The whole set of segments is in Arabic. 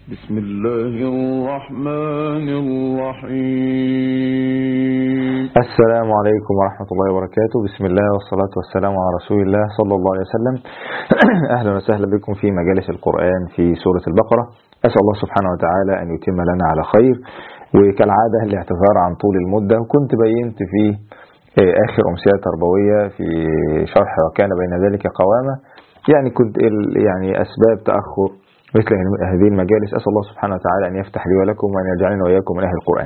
بسم الله الرحمن الرحيم. السلام عليكم ورحمة الله وبركاته. بسم الله والصلاة والسلام على رسول الله صلى الله عليه وسلم. أهلا وسهلا بكم في مجالس القرآن في سورة البقرة. أسأل الله سبحانه وتعالى أن يتم لنا على خير، وكالعادة الاعتذار عن طول المدة. وكنت بينت في آخر أمسية تربوية في شرح وكان بين ذلك قوامة، يعني كنت أسباب تأخر مثل هذه المجالس. أسأل الله سبحانه وتعالى أن يفتح لي ولكم وأن يجعلنا وإياكم من أهل القرآن.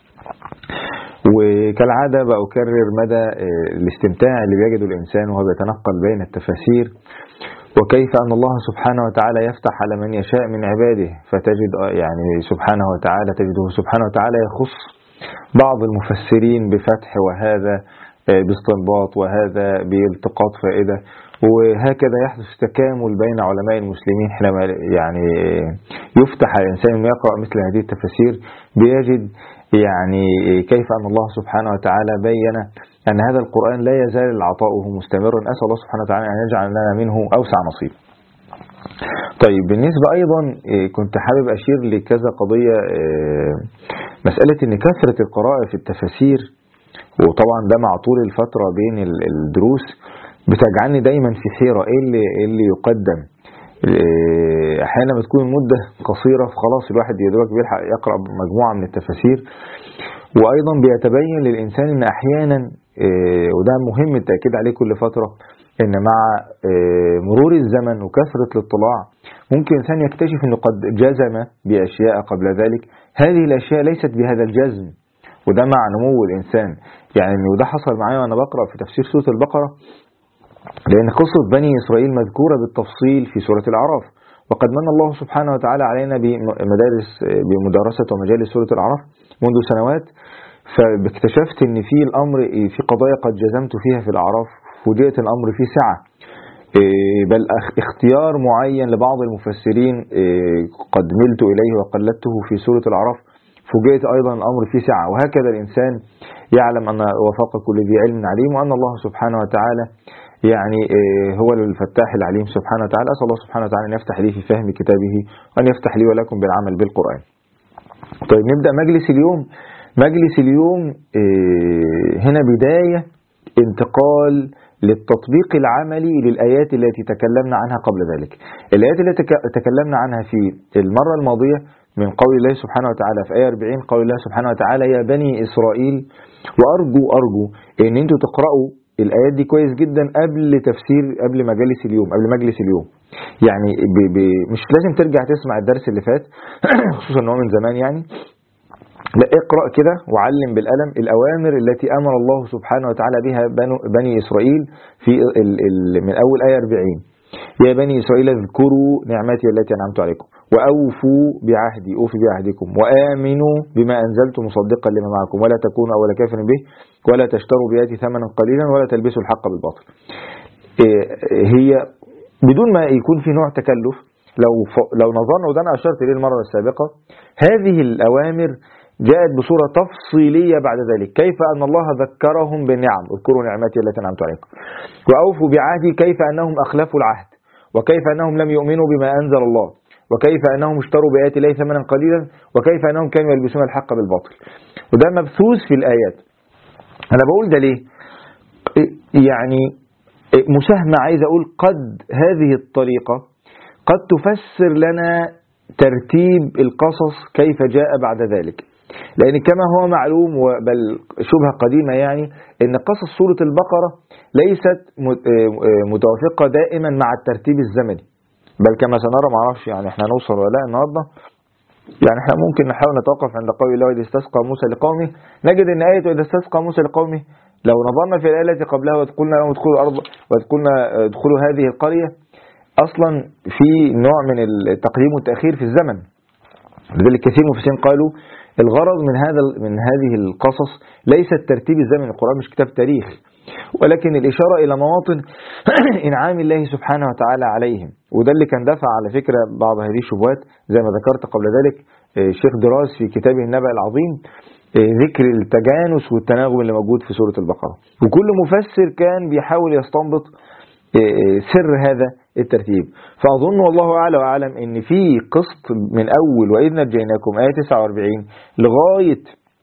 وكالعادة بأكرر مدى الاستمتاع اللي بيجده الإنسان وهو بيتنقل بين التفاسير، وكيف أن الله سبحانه وتعالى يفتح على من يشاء من عباده، فتجد تجده سبحانه وتعالى يخص بعض المفسرين بفتح، وهذا باستنباط، وهذا بالتقاط فائدة، وهكذا يحدث تكامل بين علماء المسلمين. حينما يفتح الإنسان أن يقرأ مثل هذه التفاسير بيجد كيف أن الله سبحانه وتعالى بين أن هذا القرآن لا يزال عطاؤه مستمرا. أسأل الله سبحانه وتعالى أن يجعل لنا منه أوسع نصيب. طيب، بالنسبة أيضا كنت حابب أشير لكذا قضية. مسألة أن كثرة القراءة في التفاسير، وطبعا ده مع طول الفترة بين الدروس، بتجعلني دايما في حيرة إيه اللي يقدم. أحيانا بتكون المدة قصيرة، فخلاص الواحد يدرك بيلحق يقرأ مجموعة من التفاسير. وأيضا بيتبين للإنسان أن أحيانا، وده مهم التأكيد عليه كل فترة، أن مع مرور الزمن وكثرة الاطلاع ممكن الإنسان يكتشف أنه قد جزم بأشياء قبل ذلك. هذه الأشياء ليست بهذا الجزم، وده مع نمو الإنسان. وده حصل معايا وأنا بقرأ في تفسير سورة البقرة، لأن قصة بني إسرائيل مذكورة بالتفصيل في سورة الأعراف، وقد من الله سبحانه وتعالى علينا بمدارسة ومجالس سورة الأعراف منذ سنوات. فاكتشفت أن في الأمر في قضايا قد جزمت فيها في الأعراف، فوجئت الأمر فيه سعة، بل اختيار معين لبعض المفسرين قد ملت إليه وقلدته في سورة الأعراف، فوجئت أيضا الأمر فيه سعة. وهكذا الإنسان يعلم أن وفاق كل ذي علم عليم، وأن الله سبحانه وتعالى هو الفتاح العليم سبحانه وتعالى. أسأل الله سبحانه وتعالى أن يفتح لي في فهم كتابه، وأن يفتح لي ولكم بالعمل بالقرآن. طيب، نبدأ مجلس اليوم. هنا بداية انتقال للتطبيق العملي للآيات التي تكلمنا عنها قبل ذلك. الآيات التي تكلمنا عنها في المرة الماضية من قول الله سبحانه وتعالى في آية 40، قول الله سبحانه وتعالى: يا بني إسرائيل. وأرجو أن أنتوا تقرأوا الآيات دي كويس جدا قبل مجلس اليوم. مش لازم ترجع تسمع الدرس اللي فات خصوصا أنه من زمان. لا، اقرأ كده وعلم بالقلم الأوامر التي أمر الله سبحانه وتعالى بها بني إسرائيل في من أول آية 40: يا بني إسرائيل اذكروا نعمتي التي أنعمت عليكم، وأوفوا بعهدي أوفي بعهدكم، وآمنوا بما أنزلت مصدقا لما معكم، ولا تكونوا أول كافر به، ولا تشتروا بآياتي ثمنا قليلا، ولا تلبسوا الحق بالباطل. هي بدون ما يكون في نوع تكلف. لو نظرنا، وده أنا أشرت إليه المرة السابقة، هذه الأوامر جاءت بصورة تفصيلية بعد ذلك. كيف أن الله ذكرهم بالنعم: اذكروا نعمتي التي أنعمت عليكم، وأوفوا بعهدي، كيف أنهم أخلفوا العهد، وكيف أنهم لم يؤمنوا بما أنزل الله، وكيف أنهم اشتروا بآيات الله ثمنا قليلا، وكيف أنهم كانوا يلبسون الحق بالباطل. وده مبثوث في الآيات. أنا بقول ده ليه؟ مساهمة، عايز أقول قد هذه الطريقة قد تفسر لنا ترتيب القصص كيف جاء بعد ذلك. لأن كما هو معلوم، بل شبه قديمة، أن قصص سورة البقرة ليست متوافقة دائما مع الترتيب الزمني، بل كما سنرى. معرفش احنا نوصل ولا لا النهاردة. احنا ممكن نحاول نتوقف عند قول الله: إذ استسقى موسى لقومه. نجد أن آية إذ استسقى موسى لقومه، لو نظرنا في الآية التي قبلها: وإذ قلنا لهم ادخلوا الأرض، وإذ قلنا ادخلوا هذه القرية، أصلا في نوع من التقديم والتأخير في الزمن. لذلك كثير من المفسرين قالوا الغرض من هذه القصص ليس الترتيب الزمني. القرآن مش كتاب تاريخ، ولكن الإشارة إلى مواطن إنعام الله سبحانه وتعالى عليهم. وده اللي كان دفع على فكرة بعض هذه الشبهات، زي ما ذكرت قبل ذلك الشيخ دراز في كتابه النبأ العظيم، ذكر التجانس والتناغم اللي موجود في سورة البقرة. وكل مفسر كان بيحاول يستنبط سر هذا الترتيب. فأظن والله أعلى وأعلم إن في قسط من أول وإذ نجيناكم آية 49 لغاية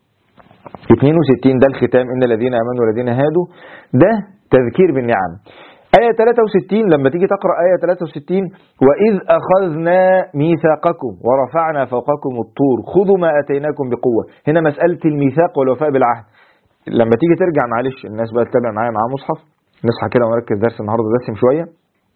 62 ده الختام إن الذين آمنوا والذين هادوا، ده تذكير بالنعم. آية 63 لما تيجي تقرأ آية 63 وإذ أخذنا ميثاقكم ورفعنا فوقكم الطور خذوا ما أتيناكم بقوة، هنا مسألة الميثاق والوفاء بالعهد. لما تيجي ترجع معلش الناس بقى تتابع معايا مع مصحف، نصحى كده ونركز درس النهارده دسم شوية.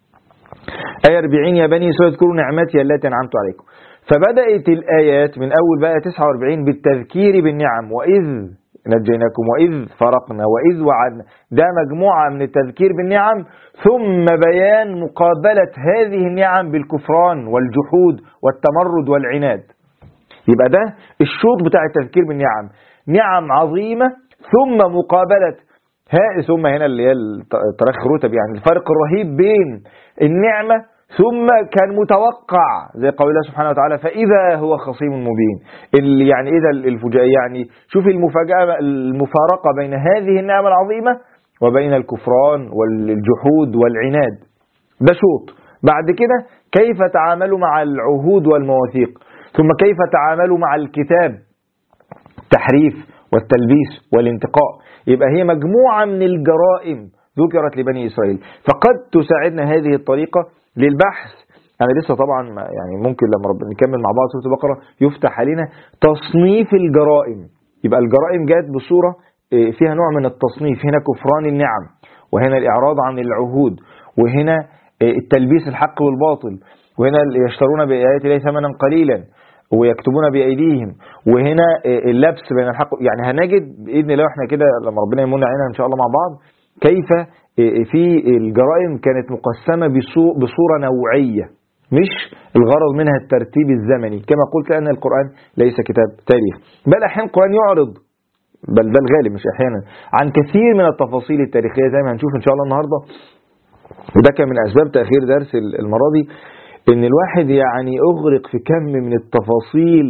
آية 40 يا بني إسرائيل اذكروا نعمتي التي أنعمت عليكم. فبدأت الآيات من أول بقى 49 بالتذكير بالنعم، وإذ نجيناكم وإذ فرقنا وإذ وعدنا، ده مجموعة من التذكير بالنعم ثم بيان مقابلة هذه النعم بالكفران والجحود والتمرد والعناد. يبقى ده الشوط بتاع التذكير بالنعم، نعم عظيمة ثم مقابلة ثم هنا اللي هي التراخي رتب، يعني الفرق الرهيب بين النعمة ثم كان متوقع زي قول الله سبحانه وتعالى فإذا هو خصيم مبين، اللي يعني إذا الفجائية، يعني شوف المفاجأة المفارقة بين هذه النعمة العظيمة وبين الكفران والجحود والعناد. ده شوط. بعد كده كيف تعاملوا مع العهود والمواثيق، ثم كيف تعاملوا مع الكتاب، التحريف والتلبيس والانتقاء. يبقى هي مجموعة من الجرائم ذكرت لبني إسرائيل، فقد تساعدنا هذه الطريقة للبحث. أنا لسه طبعا يعني ممكن لما نكمل مع بعض سورة البقرة يفتح علينا تصنيف الجرائم. يبقى الجرائم جاءت بصورة فيها نوع من التصنيف، هنا كفران النعم، وهنا الإعراض عن العهود، وهنا التلبيس الحق والباطل، وهنا يشترون بآيات الله ثمنا قليلا ويكتبون بأيديهم، وهنا اللبس بين الحق. يعني هنجد بإذن الله احنا كده لما ربنا يمن علينا إن شاء الله مع بعض كيف في الجرائم كانت مقسمة بصورة نوعية، مش الغرض منها الترتيب الزمني كما قلت أن القرآن ليس كتاب تاريخ، بل أحيانا القرآن يعرض، بل ده الغالب مش أحيانا، عن كثير من التفاصيل التاريخية زي ما هنشوف إن شاء الله النهاردة. وده كان من أسباب تأخير درس المرة دي، إن الواحد يعني أغرق في كم من التفاصيل،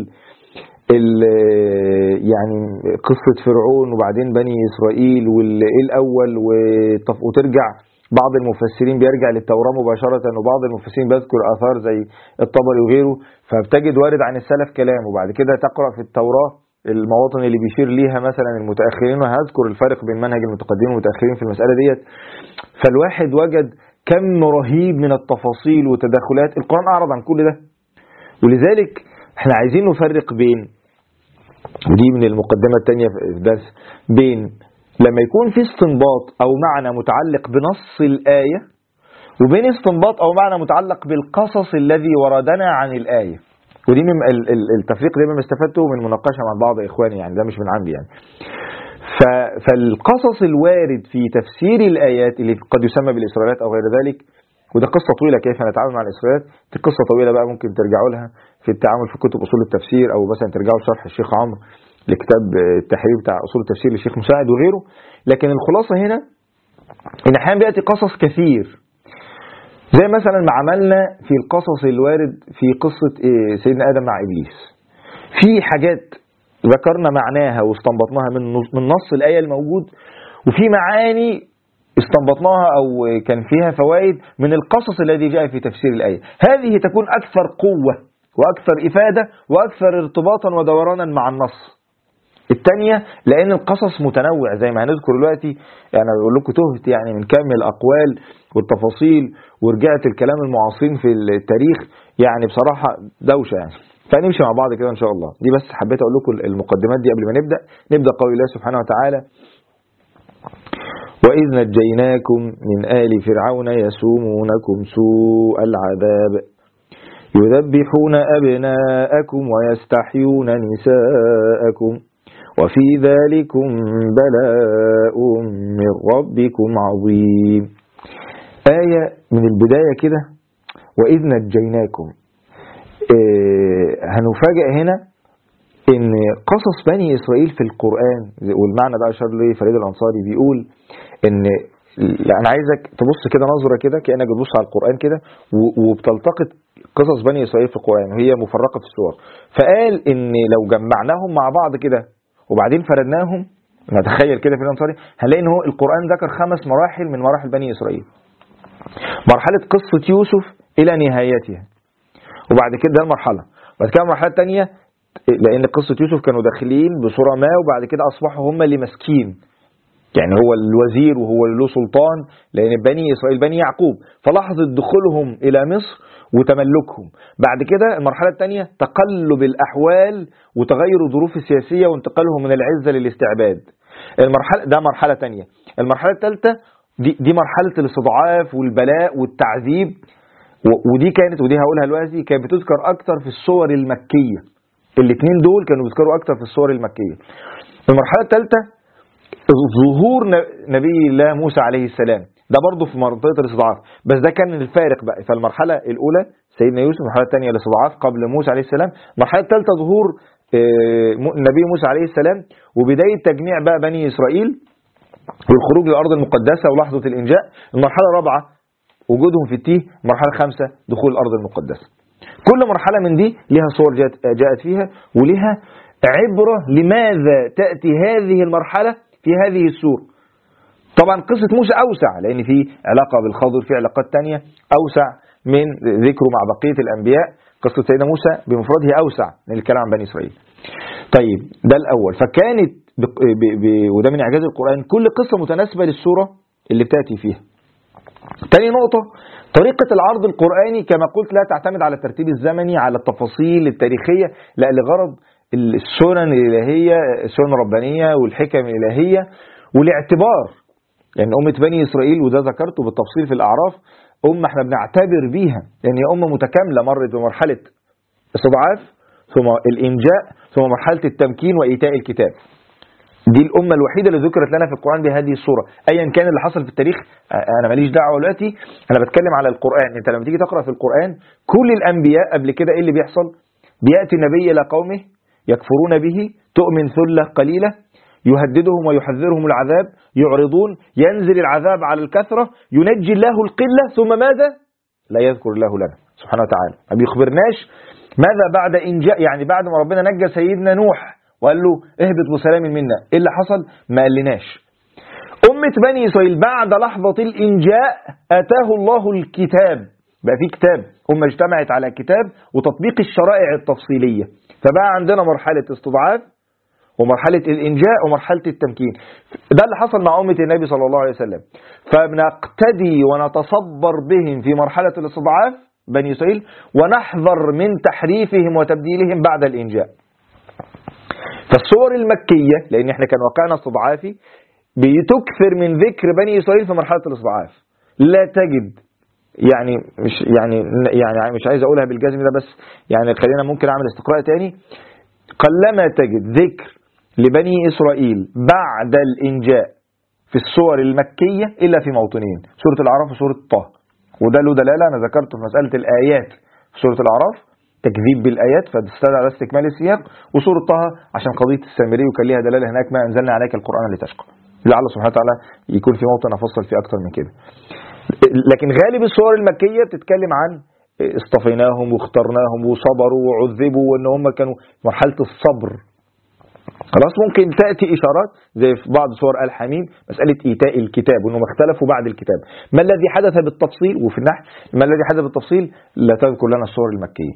يعني قصة فرعون وبعدين بني إسرائيل والأول، وترجع بعض المفسرين بيرجع للتوراة مباشرة، وبعض المفسرين بيذكر آثار زي الطبري وغيره، فبتجد وارد عن السلف كلام، وبعد كده تقرأ في التوراة المواطن اللي بيشير ليها مثلا المتأخرين، وهذكر الفرق بين منهج المتقدمين والمتأخرين في المسألة ديت. فالواحد وجد كم رهيب من التفاصيل وتدخلات، القرآن أعرض عن كل ده. ولذلك احنا عايزين نفرق بين، ودي من المقدمة الثانية في الدرس، بين لما يكون في استنباط أو معنى متعلق بنص الآية، وبين استنباط أو معنى متعلق بالقصص الذي وردنا عن الآية. ودي من التفريق ده ما استفدته من مناقشة مع بعض إخواني، يعني ده مش من عندي يعني. فالقصص الوارد في تفسير الآيات اللي قد يسمى بالإسرائيليات أو غير ذلك، وده قصة طويلة كيف نتعامل مع الإسرائيليات، دي قصة طويلة بقى ممكن ترجعوا لها في التعامل في كتب أصول التفسير، أو مثلا ترجعوا لشرح الشيخ عمرو لكتاب التحرير بتاع أصول التفسير للشيخ مساعد وغيره. لكن الخلاصة هنا إن أحيانا بيأتي قصص كثير، زي مثلا ما عملنا في القصص الوارد في قصة سيدنا آدم مع إبليس، في حاجات ذكرنا معناها واستنبطناها من نص الآية الموجود، وفي معاني استنبطناها أو كان فيها فوائد من القصص الذي جاء في تفسير الآية. هذه تكون أكثر قوة وأكثر إفادة وأكثر ارتباطا ودورانا مع النص. الثانية لأن القصص متنوع زي ما هنذكر دلوقتي، يعني أقول لكم تهت يعني من كم الأقوال والتفاصيل، ورجعت الكلام المعاصرين في التاريخ، يعني بصراحة دوشة يعني. فنمشي مع بعض كده إن شاء الله. دي بس حبيت أقول لكم المقدمات دي قبل ما نبدأ قول الله سبحانه وتعالى وإذ نجيناكم من آل فرعون يسومونكم سوء العذاب يذبحون أبناءكم ويستحيون نساءكم وفي ذلكم بلاء من ربكم عظيم. آية من البداية كده وإذ نجيناكم، هنفاجأ هنا إن قصص بني إسرائيل في القرآن، والمعنى ده أشار ليه فريد الأنصاري، بيقول إن أنا عايزك تبص كده نظرة كده كأنك بتبص على القرآن كده وبتلتقط قصص بني إسرائيل في القرآن وهي مفرقة في السور. فقال إن لو جمعناهم مع بعض كده وبعدين فردناهم، نتخيل كده في الأنصاري، هنلاقي إن هو القرآن ذكر 5 مراحل من مراحل بني إسرائيل. مرحلة قصة يوسف إلى نهايتها، وبعد كده ده المرحلة. بعد كده المرحلة الثانية، لأن قصة يوسف كانوا داخلين بصورة ما، وبعد كده أصبحوا هم اللي ماسكين، يعني هو الوزير وهو اللي له سلطان، لأن بني إسرائيل بني يعقوب، فلحظة دخولهم إلى مصر وتملكهم. بعد كده المرحلة الثانية تقلب الأحوال وتغير الظروف السياسية وانتقالهم من العزة للاستعباد. ده مرحلة ثانية. المرحلة الثالثة دي مرحلة الاستضعاف والبلاء والتعذيب، ودي هقولها دلوقتي، كانت بتذكر أكتر في السور المكية. الاثنين دول كانوا بيذكروا أكتر في السور المكية. المرحلة الثالثة ظهور نبي الله موسى عليه السلام، ده برضه في منطقة الاستضعاف، بس ده كان الفارق بقى. فالمرحلة الأولى سيدنا يوسف، المرحلة الثانية الاستضعاف قبل موسى عليه السلام، المرحلة الثالثة ظهور النبي موسى عليه السلام وبداية تجميع بقى بني إسرائيل والخروج للأرض المقدسة ولحظة الإنجاء. المرحلة الرابعة وجودهم في التيه. المرحلة الخامسة دخول الأرض المقدسة. كل مرحلة من دي لها صور جاءت فيها ولها عبرة لماذا تأتي هذه المرحلة في هذه السورة. طبعا قصة موسى أوسع، لأن في علاقة بالخضر، في علاقات تانية أوسع من ذكره مع بقية الأنبياء. قصة سيدنا موسى بمفردها أوسع من الكلام عن بني إسرائيل. طيب ده الأول. فكانت وده من إعجاز القرآن، كل قصة متناسبة للسورة اللي بتأتي فيها. تاني نقطة، طريقة العرض القرآني كما قلت لا تعتمد على الترتيب الزمني، على التفاصيل التاريخية، لا، لغرض السنن الإلهية، السنن الربانية والحكم الإلهية والاعتبار. لأن أمة بني إسرائيل، وده ذكرته بالتفصيل في الأعراف، احنا بنعتبر بيها لأن هي أمة متكاملة، مرت بمرحلة استضعاف ثم الإنجاء ثم مرحلة التمكين وإيتاء الكتاب. دي الأمة الوحيدة اللي ذكرت لنا في القرآن بهذه الصورة. أيا كان اللي حصل في التاريخ أنا ماليش دعوة دلوقتي، أنا بتكلم على القرآن. أنت لما تيجي تقرأ في القرآن كل الأنبياء قبل كده إيه اللي بيحصل؟ بيأتي النبي إلى قومه يكفرون به، تؤمن ثلة قليلة، يهددهم ويحذرهم العذاب، يعرضون، ينزل العذاب على الكثرة، ينجي الله القلة، ثم ماذا؟ لا يذكر الله لنا سبحانه وتعالى. ما بيخبرناش ماذا بعد إنجاء، يعني بعد ما ربنا نجى سيدنا نوح وقال له اهبط بسلام منا، ايه اللي حصل؟ ما قالناش. أمة بني إسرائيل بعد لحظة الإنجاء أتاه الله الكتاب، بقى في كتاب، أمة اجتمعت على كتاب وتطبيق الشرائع التفصيلية. فبقى عندنا مرحلة استضعاف ومرحلة الإنجاء ومرحلة التمكين. ده اللي حصل مع أمة النبي صلى الله عليه وسلم. فبنقتدي ونتصبر بهم في مرحلة الاستضعاف بني إسرائيل، ونحذر من تحريفهم وتبديلهم بعد الإنجاء. فالصور المكية، لأن احنا كان واقعنا استضعافي، بتكثر من ذكر بني إسرائيل في مرحلة الاستضعاف. لا تجد يعني مش عايز أقولها بالجزم ده، بس يعني خلينا ممكن أعمل استقراء تاني. قلما تجد ذكر لبني إسرائيل بعد الإنجاء في الصور المكية إلا في موطنين، سورة الأعراف وسورة طه. وده له دلالة أنا ذكرته في مسألة الآيات في سورة الأعراف، تكذيب بالآيات فتستدعي على استكمال السياق، وسورة طه عشان قضية السامري وكان ليها دلالة هناك ما أنزلنا عليك القرآن لتشقى. لعل سبحانه وتعالى يكون في موطن أفصل فيه أكتر من كده. لكن غالب الصور المكية بتتكلم عن اصطفيناهم واخترناهم وصبروا وعذبوا وان هم كانوا في مرحلة الصبر. خلاص ممكن تأتي إشارات زي في بعض صور آل حميم مسألة إيتاء الكتاب وأنهم اختلفوا بعد الكتاب. ما الذي حدث بالتفصيل؟ وفي النحل ما الذي حدث بالتفصيل لا تذكر لنا الصور المكية.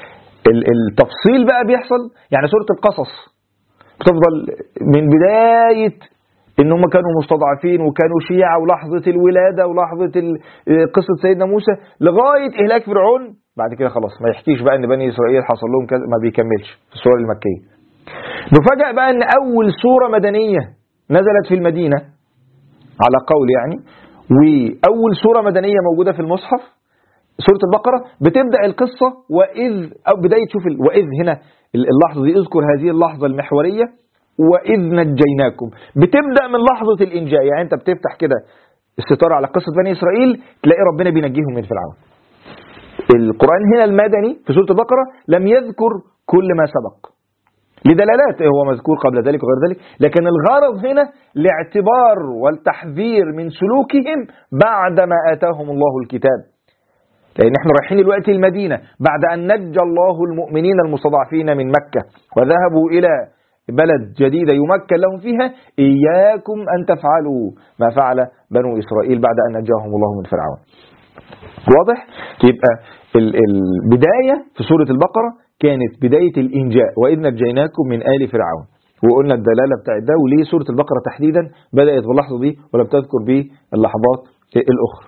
التفصيل بقى بيحصل يعني سورة القصص بتفضل من بداية إن هم كانوا مستضعفين وكانوا شيعة ولحظة الولادة ولحظة قصة سيدنا موسى لغاية إهلاك فرعون. بعد كده خلاص ما يحكيش بقى إن بني إسرائيل حصل لهم كذا، ما بيكملش في السورة المكية. نفاجأ بقى إن أول سورة مدنية نزلت في المدينة على قول يعني، وأول سورة مدنية موجودة في المصحف سورة البقرة بتبدأ القصة وإذ، أو بداية شوف وإذ هنا اللحظة دي، اذكر هذه اللحظة المحورية وإذ نجيناكم، بتبدأ من لحظة الإنجاء. يعني أنت بتفتح كده الستارة على قصة بني إسرائيل تلاقي ربنا بينجيهم من فرعون. القرآن هنا المدني في سورة البقرة لم يذكر كل ما سبق لدلالات هو مذكور قبل ذلك وغير ذلك، لكن الغرض هنا لاعتبار والتحذير من سلوكهم بعدما آتاهم الله الكتاب. لأن احنا رايحين دلوقتي المدينة بعد أن نجى الله المؤمنين المستضعفين من مكة وذهبوا إلى بلد جديدة يمكن لهم فيها، إياكم أن تفعلوا ما فعل بنو إسرائيل بعد أن نجاهم الله من فرعون. واضح؟ يبقى البداية في سورة البقرة كانت بداية الإنجاء، وإذ نجيناكم من آل فرعون، وقلنا الدلالة بتاعت ده وليه سورة البقرة تحديدا بدأت باللحظة دي ولا بتذكر به اللحظات الأخرى.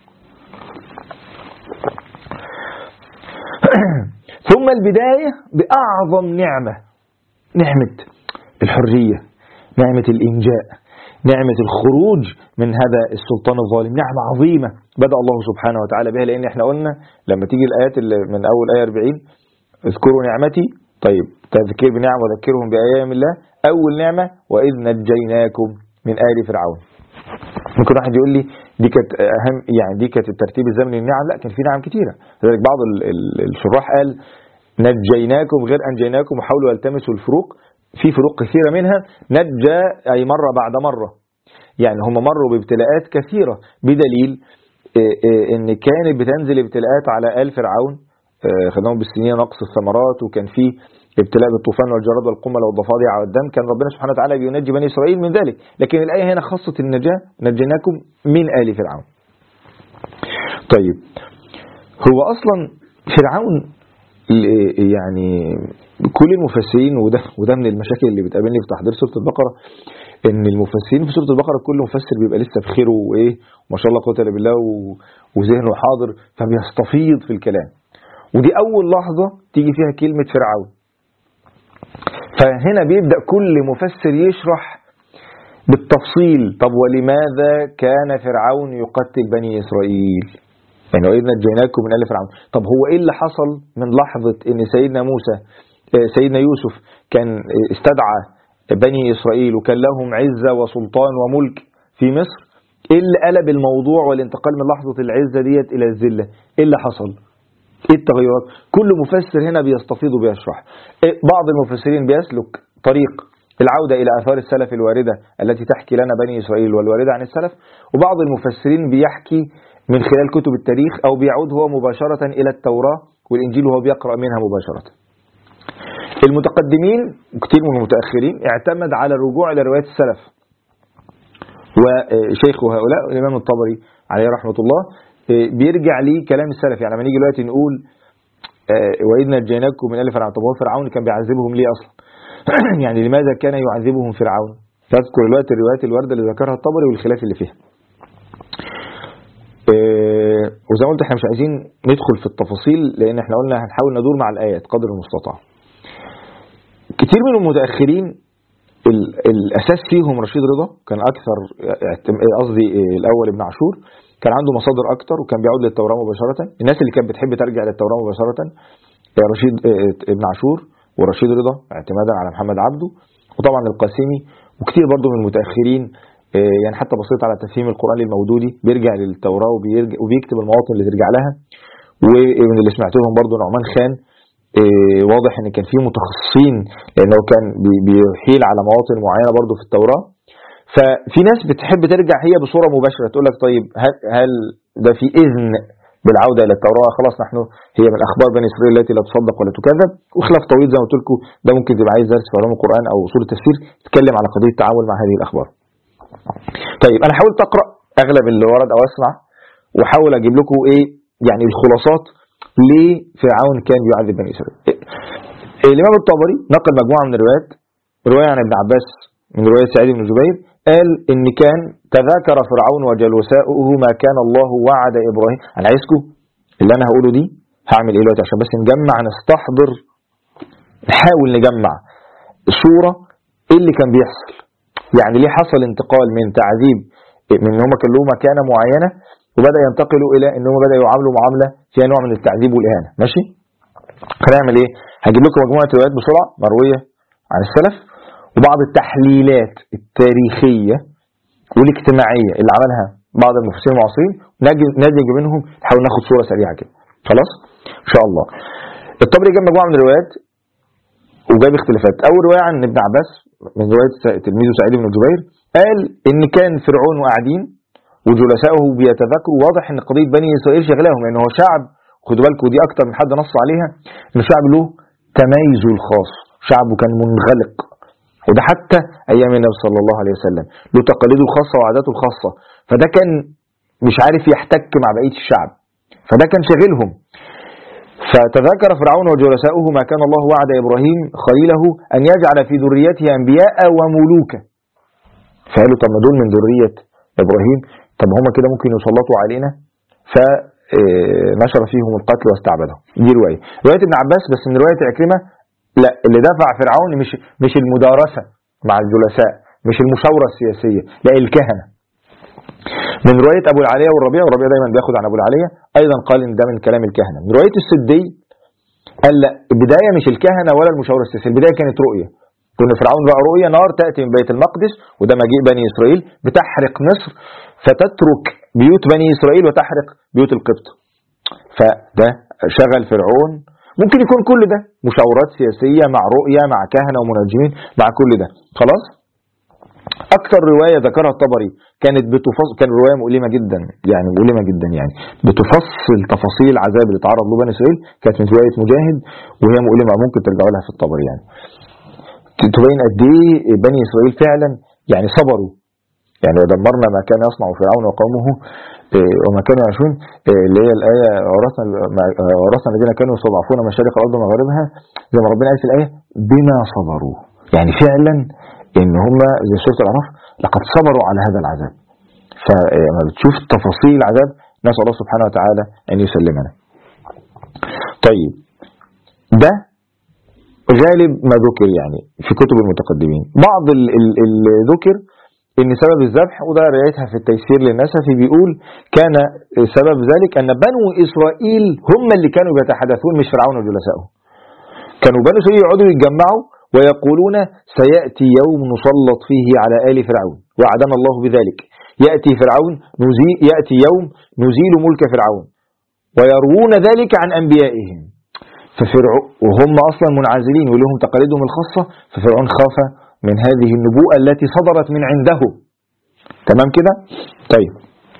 ثم البداية بأعظم نعمة، نعمة الحرية، نعمة الإنجاء، نعمة الخروج من هذا السلطان الظالم، نعمة عظيمة بدأ الله سبحانه وتعالى بها. لأن احنا قلنا لما تيجي الآيات اللي من أول آية 40 اذكروا نعمتي، طيب تذكير بنعم وذكرهم بأيام الله، أول نعمة وإذ نجيناكم من آل فرعون. ممكن واحد يقول لي دي كانت أهم، يعني دي كانت الترتيب الزمني للنعم، لا كان في نعم كتيرة. لذلك بعض الشراح قال نجيناكم غير أنجيناكم، وحاولوا يلتمسوا الفروق، في فروق كثيرة منها. نجى أي مرة بعد مرة، يعني هم مروا بابتلاءات كثيرة، بدليل ان كانت بتنزل ابتلاءات على آل فرعون، خدناهم بالسنين نقص الثمرات، وكان في ابتلاء بالطوفان والجراد والقمل والضفادع والدم، كان ربنا سبحانه وتعالى بينجي بني إسرائيل من ذلك. لكن الآية هنا خصت النجاة، نجيناكم من آل فرعون. طيب هو أصلا فرعون يعني كل المفسرين، وده من المشاكل اللي بتقابلني في تحضير سورة البقرة، ان المفسرين في سورة البقرة كل مفسر بيبقى لسه بخيره وايه ما شاء الله قوة الا بالله وذهنه حاضر، فبيستفيض في الكلام، ودي اول لحظة تيجي فيها كلمة فرعون. فهنا بيبدأ كل مفسر يشرح بالتفصيل، طب ولماذا كان فرعون يقتل بني إسرائيل؟ يعني وإذ نجيناكم من آل فرعون، طب هو إيه اللي حصل من لحظة إن سيدنا يوسف كان استدعى بني إسرائيل وكان لهم عزة وسلطان وملك في مصر، إيه اللي قلب الموضوع والانتقال من لحظة العزة ديت إلى الذلة؟ إيه اللي حصل؟ إيه التغيرات؟ كل مفسر هنا بيستفيض وبيشرح. بعض المفسرين بيسلك طريق العودة إلى آثار السلف الواردة التي تحكي لنا بني إسرائيل والواردة عن السلف، وبعض المفسرين بيحكي من خلال كتب التاريخ، أو بيعود هو مباشرة إلى التوراة والإنجيل وهو بيقرأ منها مباشرة. المتقدمين وكثير من المتأخرين اعتمد على الرجوع إلى روايات السلف، وشيخ هؤلاء الإمام الطبري عليه رحمة الله بيرجع لي كلام السلف. يعني لما نيجي دلوقتي نقول وإذ نجيناكم من آل فرعون، طب هو فرعون كان بيعذبهم ليه أصلا؟ يعني لماذا كان يعذبهم فرعون؟ تذكر دلوقتي الروايات الواردة اللي ذكرها الطبري والخلاف اللي فيها. وزي ما قلت احنا مش عايزين ندخل في التفاصيل، لأن احنا قلنا هنحاول ندور مع الآيات قدر المستطاع. كتير من المتأخرين الأساس فيهم رشيد رضا، كان أكثر، قصدي الأول ابن عاشور كان عنده مصادر أكتر وكان بيعود للتوراة مباشرة. الناس اللي كانت بتحب ترجع للتوراة مباشرة رشيد ابن عاشور ورشيد رضا اعتمادا على محمد عبده، وطبعا القاسمي، وكتير برضو من المتأخرين. يعني حتى بصيت على تفهيم القرآن للمودودي بيرجع للتوراة وبيكتب المواطن اللي ترجع لها. ومن اللي سمعتهم برضو نعمان خان، واضح ان كان فيه متخصصين لانه كان بيحيل على مواطن معينة برضو في التوراة. ففي ناس بتحب ترجع هي بصورة مباشرة، تقول لك طيب هل ده في إذن بالعودة إلى التوراة؟ خلاص نحن هي من أخبار بني إسرائيل التي لا تصدق ولا تكذب، وخلاف طويل زي ما قلت لكم، ده ممكن تبقى عايز درس في علوم القرآن أو أصول التفسير تتكلم على قضية التعامل مع هذه الأخبار. طيب أنا حاولت أقرأ أغلب اللي ورد أو أسمع، وحاول أجيب لكم إيه يعني الخلاصات ليه فرعون كان بيعذب بني إسرائيل. الإمام الطبري نقل مجموعة من الروايات، رواية عن ابن عباس من رواية سعيد بن جبير، قال إن كان تذاكر فرعون وجلوساؤه ما كان الله وعد إبراهيم. أنا عايزكم اللي أنا هقوله دي هعمل إيه دلوقتي عشان بس نجمع نستحضر، نحاول نجمع صورة إيه اللي كان بيحصل، يعني ليه حصل انتقال من تعذيب من إن هم كان لهم مكانة معينة وبدأ ينتقلوا إلى إن هم بدأ يعاملوا معاملة فيها نوع من التعذيب والإهانة. ماشي؟ هنعمل إيه؟ هجيب لكم مجموعة روايات بسرعة مروية عن السلف، وبعض التحليلات التاريخية والاجتماعية اللي عملها بعض المفسرين المعاصرين، نجي منهم نحاول ناخد صورة سريعة كده. خلاص إن شاء الله. الطبري جاب مجموعة من الروايات وجاب اختلافات. أول رواية عن ابن عباس من رواية تلميذه سعيد بن جبير، قال إن كان فرعون وقاعدين وجلسائه بيتذكروا، واضح إن قضية بني إسرائيل شغلهم، لأن هو شعب، خدوا بالكم ودي أكتر من حد نص عليها، إنه شعب له تميزه الخاص، شعبه كان منغلق، وده حتى أيام النبي صلى الله عليه وسلم له تقاليده الخاصة وعاداته الخاصة، فده كان مش عارف يحتك مع بقية الشعب، فده كان شاغلهم. فتذكر فرعون وجلساؤه ما كان الله وعد إبراهيم خليله أن يجعل في ذريته أنبياء وملوكا. فقالوا طب ما دول من ذرية إبراهيم، طب هم كده ممكن يسلطوا علينا، فنشر فيهم القتل واستعبدهم. دي رواية ابن عباس. بس من رواية عكرمة لا، اللي دفع فرعون مش المدارسة مع الجلساء، مش المشاورة السياسية، لا الكهنة. من رواية أبو العالية والربيع دايما بياخد عن أبو العالية أيضا قال إن ده من كلام الكهنة. من رواية السدي قال لا، البداية مش الكهنة ولا المشاورة السياسية، البداية كانت رؤية. كنا فرعون رأى رؤية نار تأتي من بيت المقدس، وده مجيء بني إسرائيل، بتحرق مصر فتترك بيوت بني إسرائيل وتحرق بيوت القبط. فده شغل فرعون. ممكن يكون كل ده مشاورات سياسية مع رؤية مع كهنة ومنجمين مع كل ده. خلاص. أكثر رواية ذكرها الطبري كانت بتفصل، كان رواية مؤلمة جدا يعني بتفصل تفاصيل العذاب اللي تعرض له بني إسرائيل، كانت من رواية مجاهد، وهي مؤلمة ممكن ترجعوا لها في الطبري. يعني تبين قد ايه بني إسرائيل فعلا يعني صبروا. يعني ودمرنا ما كان يصنع فرعون وقومه وما كانوا يعيشون، اللي هي الآية ورثنا الذين كانوا يستضعفون مشارق الأرض ومغاربها، زي ما ربنا قال في الآية بما صبروا. يعني فعلا ان هم زي سورة الأعراف لقد صبروا على هذا العذاب. فلما بتشوف تفاصيل العذاب نسأل الله سبحانه وتعالى أن يسلمنا. طيب ده غالب ما ذكر يعني في كتب المتقدمين. بعض اللي ذكر ان سبب الذبح، وده رأيتها في التيسير للنسفي، بيقول كان سبب ذلك ان بنو إسرائيل هم اللي كانوا بيتحدثون مش فرعون وجلسائه. كانوا بنو إسرائيل يقعدوا يتجمعوا ويقولون سيأتي يوم نسلط فيه على آل فرعون وعدنا الله بذلك، يأتي يوم نزيل ملك فرعون، ويروون ذلك عن أنبيائهم. وهم أصلا منعزلين ولهم تقاليدهم الخاصة، ففرعون خاف من هذه النبوءة التي صدرت من عنده. تمام كده؟ طيب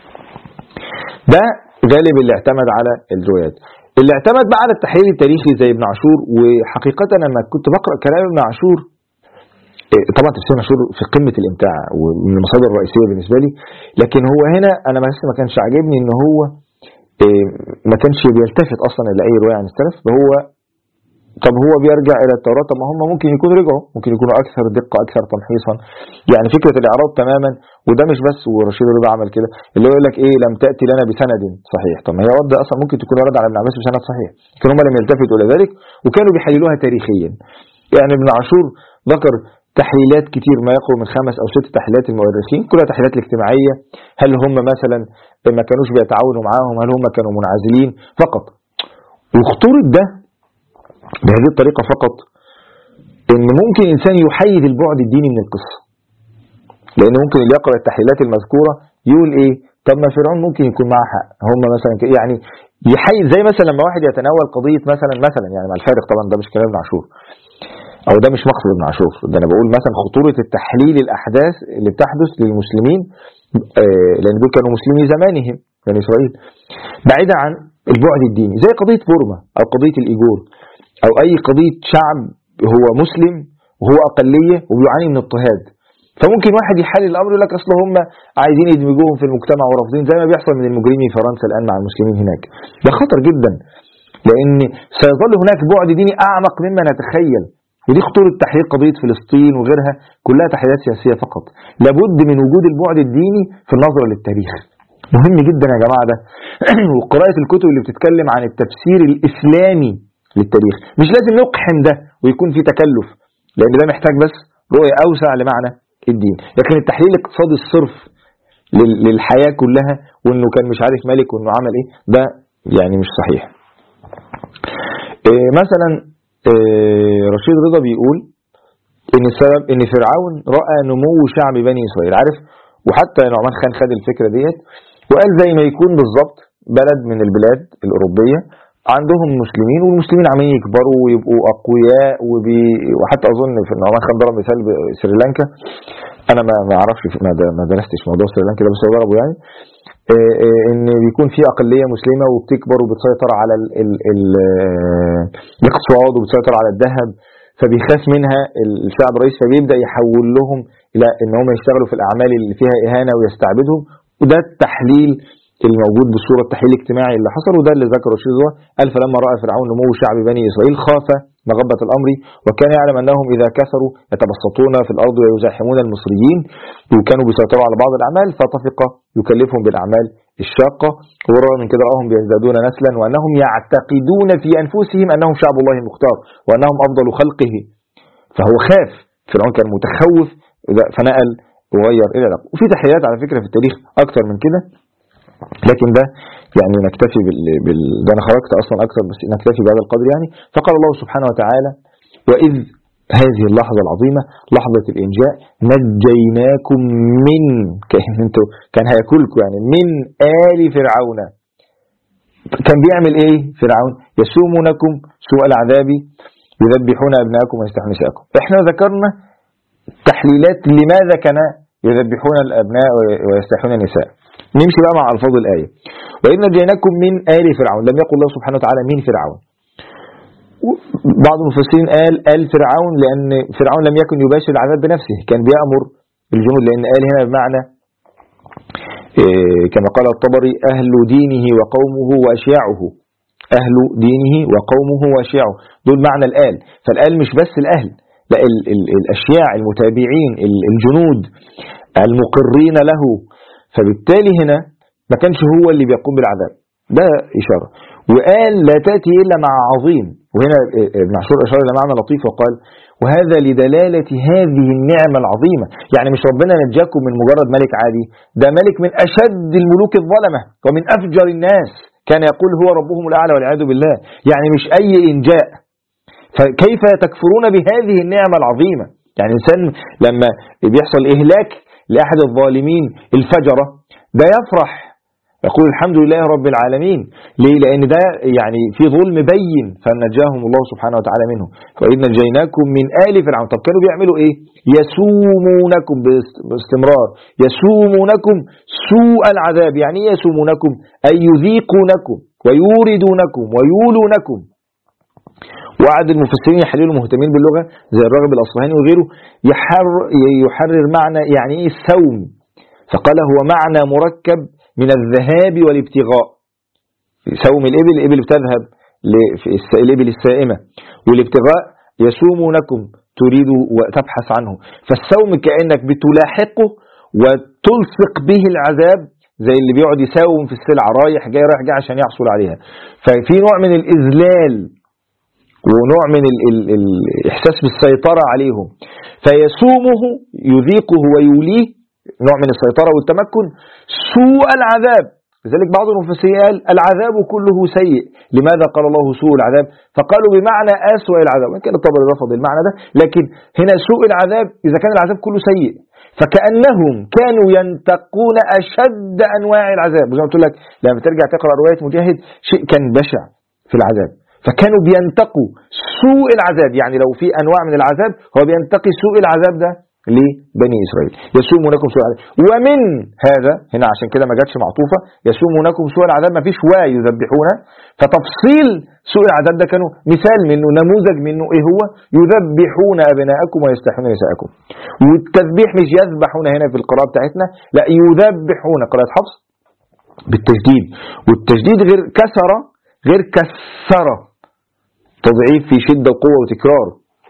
ده غالب اللي اعتمد على الروايات. اللي اعتمد بقى على التحليل التاريخي زي ابن عاشور. وحقيقة لما كنت بقرأ كلام ابن عاشور، طبعا تفسير ابن عاشور في قمة الإمتاع ومن المصادر الرئيسية بالنسبة لي، لكن هو هنا أنا ما كانش عاجبني إن هو ما كانش بيلتفت أصلا إلى أي رواية عن السلف. طب هو بيرجع إلى التوراة، طب ما هم ممكن يكونوا رجعوا، ممكن يكونوا أكثر دقة أكثر تمحيصا. يعني فكرة الإعراض تماما. وده مش بس، ورشيد رضا عمل كده، اللي هو يقول لك إيه لم تأتي لنا بسند صحيح. طب ما هي رد أصلا ممكن تكون رد على ابن عباس بسند صحيح، لكن هم لم يلتفتوا إلى ذلك وكانوا بيحللوها تاريخيا. يعني ابن عاشور ذكر تحليلات كتير، ما يقرب من 5 أو 6 تحليلات المؤرخين، كلها تحليلات الاجتماعية. هل هم مثلا ما كانوش بيتعاونوا معاهم، هل هم كانوا منعزلين فقط. وخطورة ده بهذه الطريقة فقط ان ممكن انسان يحيد البعد الديني من القصة. لان ممكن اللي يقرأ التحليلات المذكورة يقول ايه، طب ما فرعون ممكن يكون معاه حق، هم مثلا يعني يحيد. زي مثلا لما واحد يتناول قضية مثلا يعني مع الفارق، طبعا ده مش كلام ابن عاشور او ده مش مقصد ابن عاشور، ده انا بقول مثلا خطورة التحليل الاحداث اللي بتحدث للمسلمين، لان دول كانوا مسلمي زمانهم بني اسرائيل، بعيدا عن البعد الديني، زي قضية بورما او قضية الايجور او اي قضية شعب هو مسلم وهو اقلية وبيعاني من اضطهاد. فممكن واحد يحلل الامر يقول لك اصل هم عايزين يدمجوهم في المجتمع ورافضين، زي ما بيحصل من المجرمين في فرنسا الان مع المسلمين هناك. ده خطر جدا، لان سيظل هناك بعد ديني اعمق مما نتخيل. ودي خطورة تحليل قضية فلسطين وغيرها، كلها تحليلات سياسية فقط. لابد من وجود البعد الديني في النظرة للتاريخ. مهم جدا يا جماعة ده. وقراءة الكتب اللي بتتكلم عن التفسير الإسلامي للتاريخ، مش لازم نقحم ده ويكون في تكلف، لأن ده محتاج بس رؤية أوسع لمعنى الدين. لكن التحليل الاقتصادي الصرف للحياة كلها، وإنه كان مش عارف ملك وإنه عمل إيه، ده يعني مش صحيح. مثلا رشيد رضا بيقول ان السبب ان فرعون رأى نمو شعب بني اسرائيل، عارف. وحتى نعمان خان خد الفكرة ديت وقال زي ما يكون بالظبط بلد من البلاد الأوروبية عندهم مسلمين، والمسلمين عمالين يكبروا ويبقوا أقوياء، وحتى أظن في نعمان خان ضرب مثال بسريلانكا. أنا ما أعرفش، ما درستش موضوع سريلانكا ده، بس هو ضربه يعني ان بيكون في اقليه مسلمه وبتكبر وبتسيطر على الاقتصاد وبتسيطر على الذهب، فبيخاف منها الشعب الرئيسي، فبيبدا يحول لهم الى ان هم يشتغلوا في الاعمال اللي فيها اهانه ويستعبدهم. وده التحليل الموجود بالصورة التحليل الاجتماعي اللي حصل، وده اللي ذكره الشيخ. قال فلما رأى فرعون نمو شعب بني إسرائيل خاف مغبة الأمر، وكان يعلم أنهم إذا كثروا يتبسطون في الأرض ويزاحمون المصريين، وكانوا بيسيطروا على بعض الأعمال، فطفق يكلفهم بالأعمال الشاقة. ورغم من كده رأهم بيزدادون نسلا، وأنهم يعتقدون في أنفسهم أنهم شعب الله المختار وأنهم أفضل خلقه. فهو خاف، فرعون كان متخوف، فنقل وغير إلى العراق. وفي تحليلات على فكرة في التاريخ أكتر من كده، لكن ده يعني نكتفي ده أنا خرجت أصلا أكتر، بس نكتفي بهذا القدر يعني. فقال الله سبحانه وتعالى: وإذ هذه اللحظة العظيمة لحظة الإنجاء نجيناكم من كان هياكلكم يعني من آل فرعون. كان بيعمل إيه فرعون؟ يسومونكم سوء العذاب يذبحون أبناءكم ويستحيون نساءكم. إحنا ذكرنا تحليلات لماذا كان يذبحون الأبناء ويستحيون النساء. نمشي بقى مع ألفاظ الآية. وإذ نجيناكم من آل فرعون، لم يقل الله سبحانه وتعالى من فرعون. بعض المفسرين قال فرعون لأن فرعون لم يكن يباشر العذاب بنفسه، كان بيأمر الجنود، لأن قال هنا بمعنى كما قال الطبري: أهل دينه وقومه وأشياعه. أهل دينه وقومه وأشياعه، دول معنى الآل. فالآل مش بس الأهل، لا، الأشياع، المتابعين، الجنود المقرين له. فبالتالي هنا ما كانش هو اللي بيقوم بالعذاب، ده إشارة. وقال لا تأتي إلا مع عظيم، وهنا ابن عاشور أشار إلى معنى لطيف وقال: وهذا لدلالة هذه النعمة العظيمة. يعني مش ربنا نجاكم من مجرد ملك عادي، ده ملك من أشد الملوك الظلمة ومن أفجر الناس، كان يقول هو ربهم الأعلى والعياذ بالله. يعني مش أي إنجاء. فكيف تكفرون بهذه النعمة العظيمة؟ يعني الإنسان لما بيحصل إهلاك لأحد الظالمين الفجرة ده يفرح، يقول الحمد لله رب العالمين. ليه؟ لأن ده يعني في ظلم بين، فنجاهم الله سبحانه وتعالى منه. وإذ نجيناكم من آل فرعون. طب كانوا بيعملوا إيه؟ يسومونكم باستمرار، يسومونكم سوء العذاب. يعني إيه يسومونكم؟ أي يذيقونكم ويوردونكم ويولونكم. وعد المفسرين يحللوا مهتمين باللغة زي الراغب الأصفهاني وغيره يحرر معنى يعني إيه السوم، فقال هو معنى مركب من الذهاب والابتغاء. سوم الإبل بتذهب، الإبل السائمة، والابتغاء يسومونكم تريد وتبحث عنه. فالسوم كأنك بتلاحقه وتلصق به العذاب، زي اللي بيقعد يساوم في السلعة رايح جاي رايح جاي عشان يحصل عليها. ففي نوع من الإذلال ونوع من الإحساس بالسيطرة عليهم. فيسومه يذيقه ويوليه، نوع من السيطرة والتمكن، سوء العذاب. لذلك بعض المفسرين قال العذاب كله سيء. لماذا قال الله سوء العذاب؟ فقالوا بمعنى أسوأ العذاب، وإن كان الطبري رفض المعنى ده، لكن هنا سوء العذاب إذا كان العذاب كله سيء. فكأنهم كانوا ينتقون أشد أنواع العذاب. وزي ما قلت لك لما ترجع تقرأ رواية مجاهد، شيء كان بشع في العذاب. فكانوا بينتقوا سوء العذاب، يعني لو في أنواع من العذاب هو بينتقي سوء العذاب ده لبني إسرائيل. يسومونكم سوء العذاب. ومن هذا هنا عشان كده ما جاتش معطوفة، يسومونكم سوء العذاب ما فيش يذبحون. فتفصيل سوء العذاب ده كانوا مثال منه، نموذج منه ايه هو؟ يذبحون أبناءكم ويستحيون نساءكم. والتذبيح مش يذبحون هنا في القراءة بتاعتنا، لا، يذبحون قراءة حفص بالتشديد. والتشديد غير كسرة غير كسرة، تضعيف في شدة وقوة وتكرار.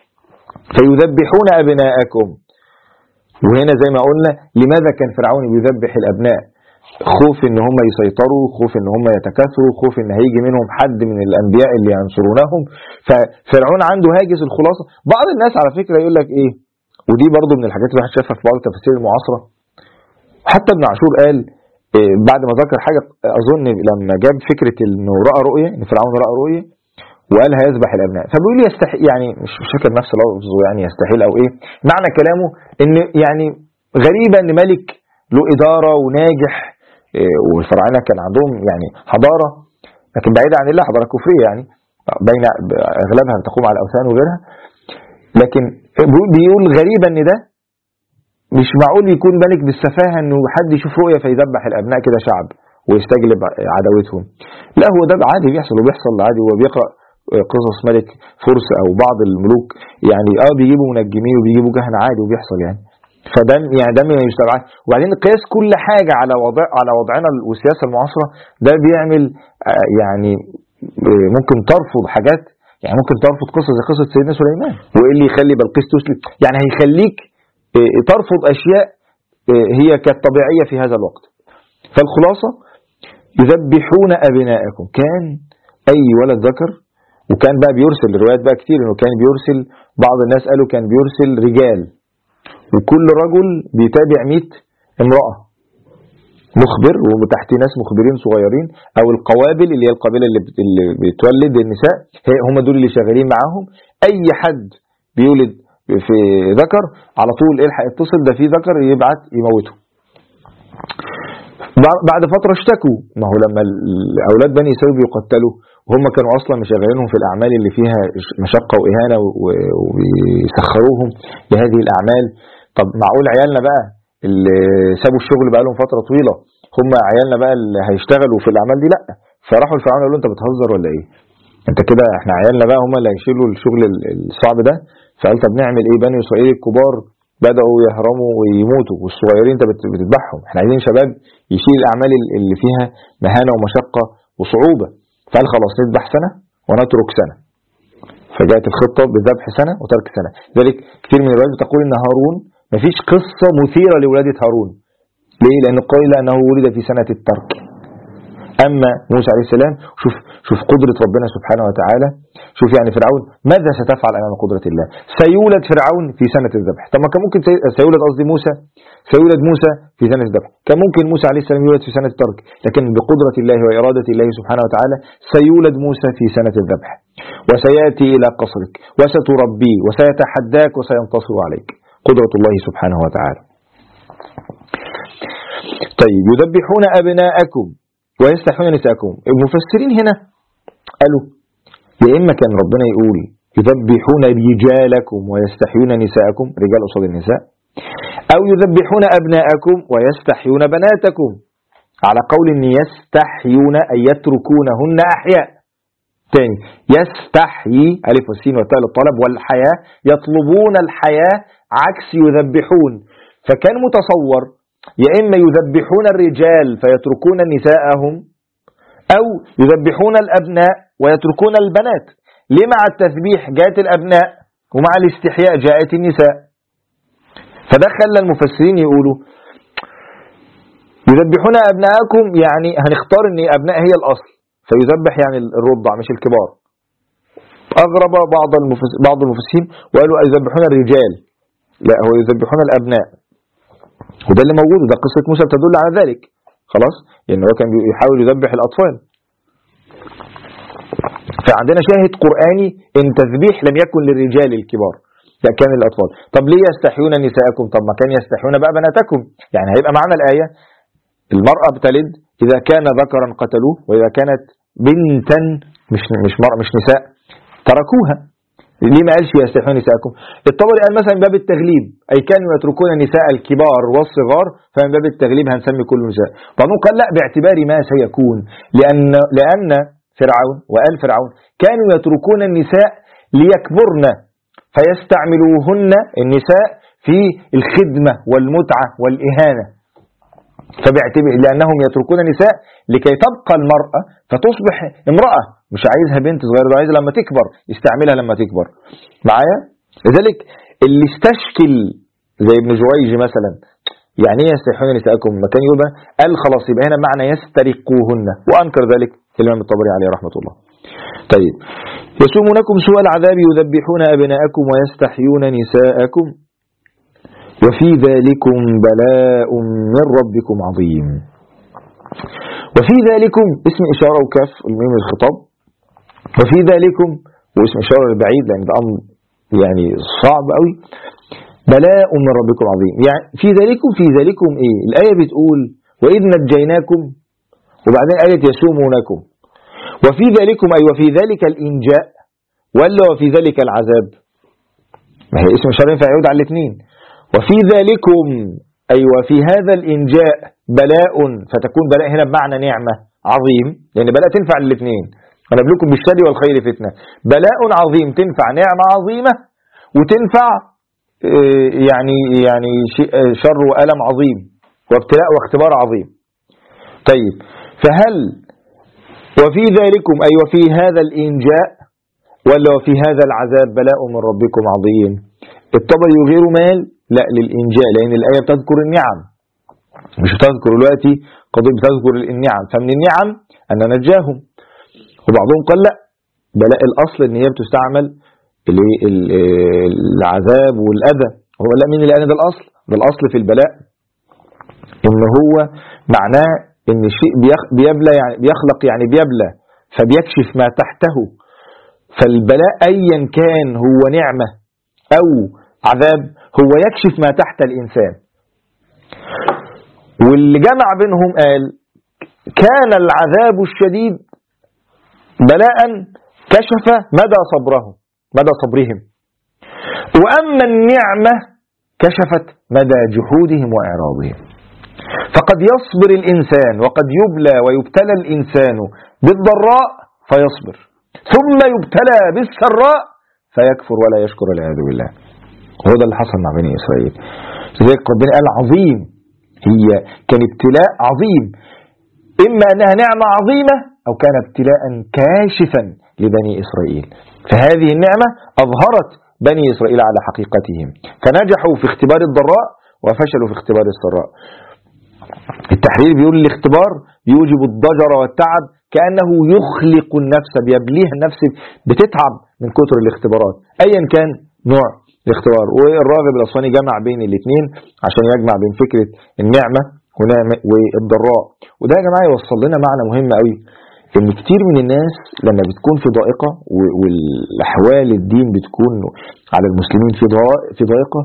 فيذبحون أبناءكم. وهنا زي ما قلنا لماذا كان فرعون بيذبح الأبناء؟ خوف ان هم يسيطروا، خوف ان هم يتكاثروا، خوف ان هيجي منهم حد من الأنبياء اللي ينصرونهم. ففرعون عنده هاجس الخلاصة. بعض الناس على فكرة يقول لك ايه، ودي برضو من الحاجات اللي الواحد شافها في بعض التفاسير المعاصرة، حتى ابن عاشور قال بعد ما ذكر حاجة، أظن لما جاب فكرة انه رأى رؤية، ان فرعون رأى رؤية وقال هيذبح الأبناء، فبيقول يستحيل، يعني مش فاكر نفس لفظه، يعني يستحيل أو إيه معنى كلامه، إن يعني غريبة إن ملك له إدارة وناجح، والفراعنة كان عندهم يعني حضارة لكن بعيدة عن الله، حضارة كفرية يعني بين أغلبها تقوم على الأوثان وغيرها، لكن بيقول غريبة إن ده مش معقول يكون ملك بالسفاهة إنه حد يشوف رؤية فيذبح الأبناء كده شعب ويستجلب عداوتهم. لا، هو ده عادي بيحصل، وبيحصل عادي. وبيقرأ قصص ملك فرس او بعض الملوك يعني بيجيبوا منجمين وبيجيبوا كهنة عادي وبيحصل يعني. فده يعني ده من المستبعدات. وبعدين قياس كل حاجة على وضعنا والسياسة المعاصرة ده بيعمل يعني ممكن ترفض حاجات، يعني ممكن ترفض قصة زي قصة سيدنا سليمان، وإيه اللي يخلي بلقيس تسلم؟ يعني هيخليك ترفض أشياء هي كانت طبيعية في هذا الوقت. فالخلاصة يذبحون أبناءكم، كان أي ولد ذكر، وكان بقى بيرسل الروايات بقى كتير إنه كان بيرسل، بعض الناس قالوا كان بيرسل رجال، وكل رجل بيتابع 100 امرأة مخبر، وتحت ناس مخبرين صغيرين، او القوابل اللي هي القبيله اللي بتولد النساء، هم دول اللي شغالين معاهم. اي حد بيولد في ذكر على طول الحق اتصل، ده في ذكر، يبعت يموته. بعد فتره اشتكوا، ما هو لما اولاد بني اسرائيل بيقتلوا وهم كانوا اصلا مشغلينهم في الاعمال اللي فيها مشقه واهانه وبيسخروهم لهذه الاعمال، طب معقول عيالنا بقى اللي سابوا الشغل بقى لهم فتره طويله هم عيالنا بقى اللي هيشتغلوا في الاعمال دي؟ لا. فراحوا لفرعون قالوا له انت بتهزر ولا ايه؟ انت كده احنا عيالنا بقى هم اللي هيشيلوا الشغل الصعب ده. فقال طب نعمل ايه؟ بني اسرائيل الكبار بداوا يهرموا ويموتوا، والصغيرين انت بتذبحهم، احنا عايزين شباب يشيل الاعمال اللي فيها مهانه ومشقه وصعوبه. فقال خلاص نذبح سنه ونترك سنه. فجاءت الخطه بذبح سنه وترك سنه. لذلك كثير من الروايات بتقول ان هارون مفيش قصة مثيرة لولادة هارون. ليه؟ لأن قيل أنه ولد في سنة الترك. أما موسى عليه السلام، شوف قدرة ربنا سبحانه وتعالى. شوف يعني فرعون ماذا ستفعل أمام قدرة الله؟ سيولد فرعون في سنة الذبح. طب ما كان ممكن سيولد موسى في سنة الذبح. كان ممكن موسى عليه السلام يولد في سنة الترك، لكن بقدرة الله وإرادة الله سبحانه وتعالى سيولد موسى في سنة الذبح، وسيأتي إلى قصرك وستربيه وسيتحداك وسينتصر عليك. قدرة الله سبحانه وتعالى. طيب يذبحون أبناءكم ويستحيون نساءكم. المفسرين هنا قالوا يا إما كان ربنا يقول يذبحون رجالكم ويستحيون نساءكم، رجال قصاد النساء، أو يذبحون أبناءكم ويستحيون بناتكم، على قول إن يستحيون أي يتركونهن أحياء. تاني يستحيي ألف والسين والتاء للطلب، والحياة يطلبون الحياة عكس يذبحون. فكان متصور يا إما يذبحون الرجال فيتركون نساءهم، أو يذبحون الأبناء ويتركون البنات. ليه مع التذبيح جاءت الأبناء ومع الاستحياء جاءت النساء؟ فده خلى المفسرين يقولوا يذبحون أبناءكم، يعني هنختار أن أبناء هي الأصل، فيذبح يعني الرضع مش الكبار. أغرب بعض المفسرين وقالوا يذبحون الرجال، لا هو يذبحون الأبناء، وده اللي موجود، وده قصة موسى تدل على ذلك. خلاص يعني هو كان يحاول يذبح الأطفال. فعندنا شاهد قرآني إن تذبيح لم يكن للرجال الكبار، لا كان للأطفال. طب ليه يستحيون نساءكم؟ طب ما كان يستحيون بقى بناتكم. يعني هيبقى معنى الآية المرأة بتلد، إذا كان ذكرا قتلوه، وإذا كانت بنتا مش نساء تركوها. ليه ما قالش يستحيون نساءكم؟ الطبري قال مثلا من باب التغليب، أي كانوا يتركون النساء الكبار والصغار، فمن باب التغليب هنسمي كل نساء. بعضهم قال لا، باعتبار ما سيكون، لأن فرعون وآل فرعون كانوا يتركون النساء ليكبرن فيستعملوهن النساء في الخدمة والمتعة والإهانة. فباعتبار لأنهم يتركون النساء لكي تبقى المرأة فتصبح امرأة، مش عايزها بنت صغيرة، ده عايزها لما تكبر يستعملها لما تكبر معايا. لذلك اللي استشكل زي ابن جريج مثلا، يعني ايه يستحيون نساءكم؟ ما كان يقول قال خلاص يبقى هنا معنى يسترقوهن، وأنكر ذلك الإمام الطبري عليه رحمة الله. طيب يسومونكم سوء العذاب يذبحون أبناءكم ويستحيون نساءكم وفي ذلكم بلاء من ربكم عظيم. وفي ذلكم اسم إشارة وكاف الميم الخطاب، وفي ذلكم واسم إشارة البعيد لأن ده أمر يعني صعب قوي. بلاء من ربكم عظيم، يعني في ذلكم إيه؟ الآية بتقول وإذ نجيناكم، وبعدين آية يسومونكم. وفي ذلكم أي وفي ذلك الإنجاء ولا وفي ذلك العذاب؟ ما هي اسم إشارة ينفع يعود على الاثنين. وفي ذلكم أي وفي هذا الإنجاء بلاء، فتكون بلاء هنا بمعنى نعمة عظيم، لأن بلاء تنفع للاثنين، ونبلوكم بالشر والخير فتنة. بلاء عظيم تنفع نعمة عظيمة، وتنفع يعني شر وألم عظيم وابتلاء واختبار عظيم. طيب فهل وفي ذلكم أي وفي هذا الإنجاء ولا وفي هذا العذاب بلاء من ربكم عظيم؟ الطبري غير مال لا للإنجاء، لأن الآية بتذكر النعم مش بتذكر دلوقتي قضية، بتذكر النعم، فمن النعم أن نجاهم. وبعضهم قال لا بلاء الأصل إن هي بتستعمل العذاب والأذى. هو لا، مين اللي قال ده الأصل؟ ده الأصل في البلاء إن هو معناه إن الشيء بيبلى يعني بيخلق يعني بيبلى فبيكشف ما تحته. فالبلاء أيا كان هو نعمة أو عذاب هو يكشف ما تحت الإنسان. واللي جمع بينهم قال كان العذاب الشديد بلاء كشف مدى صبرهم، وأما النعمة كشفت مدى جحودهم وإعراضهم. فقد يصبر الإنسان وقد يبلى ويبتلى الإنسان بالضراء فيصبر، ثم يبتلى بالسراء فيكفر ولا يشكر والعياذ بالله. وهو ده اللي حصل مع بني إسرائيل. لذلك ربنا قال عظيم، هي كان ابتلاء عظيم، إما أنها نعمة عظيمة أو كان ابتلاء كاشفا لبني إسرائيل. فهذه النعمة أظهرت بني إسرائيل على حقيقتهم، فنجحوا في اختبار الضراء وفشلوا في اختبار السراء. التحرير بيقول الاختبار يوجب الضجر والتعب، كأنه يخلق النفس، بيبليها النفس، بتتعب من كتر الاختبارات أيا كان نوع الاختبار. والراغب الأصفهاني جمع بين الاثنين عشان يجمع بين فكرة النعمة والضراء. وده يا جماعة يوصل لنا معنى مهم قوي، ان كتير من الناس لما بتكون في ضائقة والأحوال الدين بتكون على المسلمين في ضائقة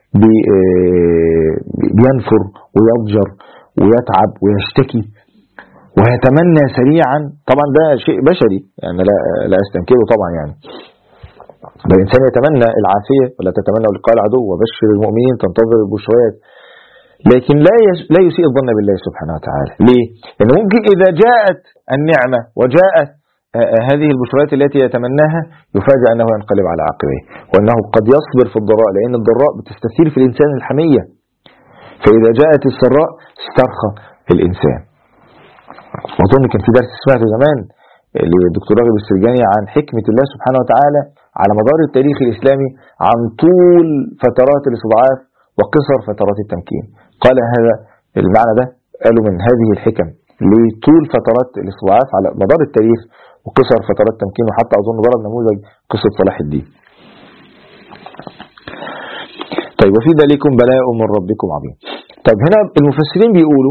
بينفر ويضجر ويتعب ويشتكي ويتمنى سريعا. طبعا ده شيء بشري يعني لا استنكره طبعا، يعني الإنسان يتمنى العافية ولا تتمنى لقاء العدو وبشر المؤمنين تنتظر البشريات، لكن لا يسيء الظن بالله سبحانه وتعالى. ليه؟ لأنه ممكن إذا جاءت النعمة وجاءت هذه البشريات التي يتمناها يفاجأ أنه ينقلب على عقبيه، وأنه قد يصبر في الضراء، لأن الضراء بتستثير في الإنسان الحمية، فإذا جاءت السراء استرخى الإنسان. وأظن كان في درس سمعته زمان للدكتور راغب السرجاني عن حكمة الله سبحانه وتعالى على مدار التاريخ الإسلامي عن طول فترات الاستضعاف وقصر فترات التمكين. قال هذا المعنى ده، قالوا من هذه الحكم لطول فترات الاستضعاف على مدار التاريخ وقصر فترات التمكين. وحتى أظن ضرب نموذج قصة صلاح الدين. طيب وفي ذلكم بلاء من ربكم عظيم. طيب هنا المفسرين بيقولوا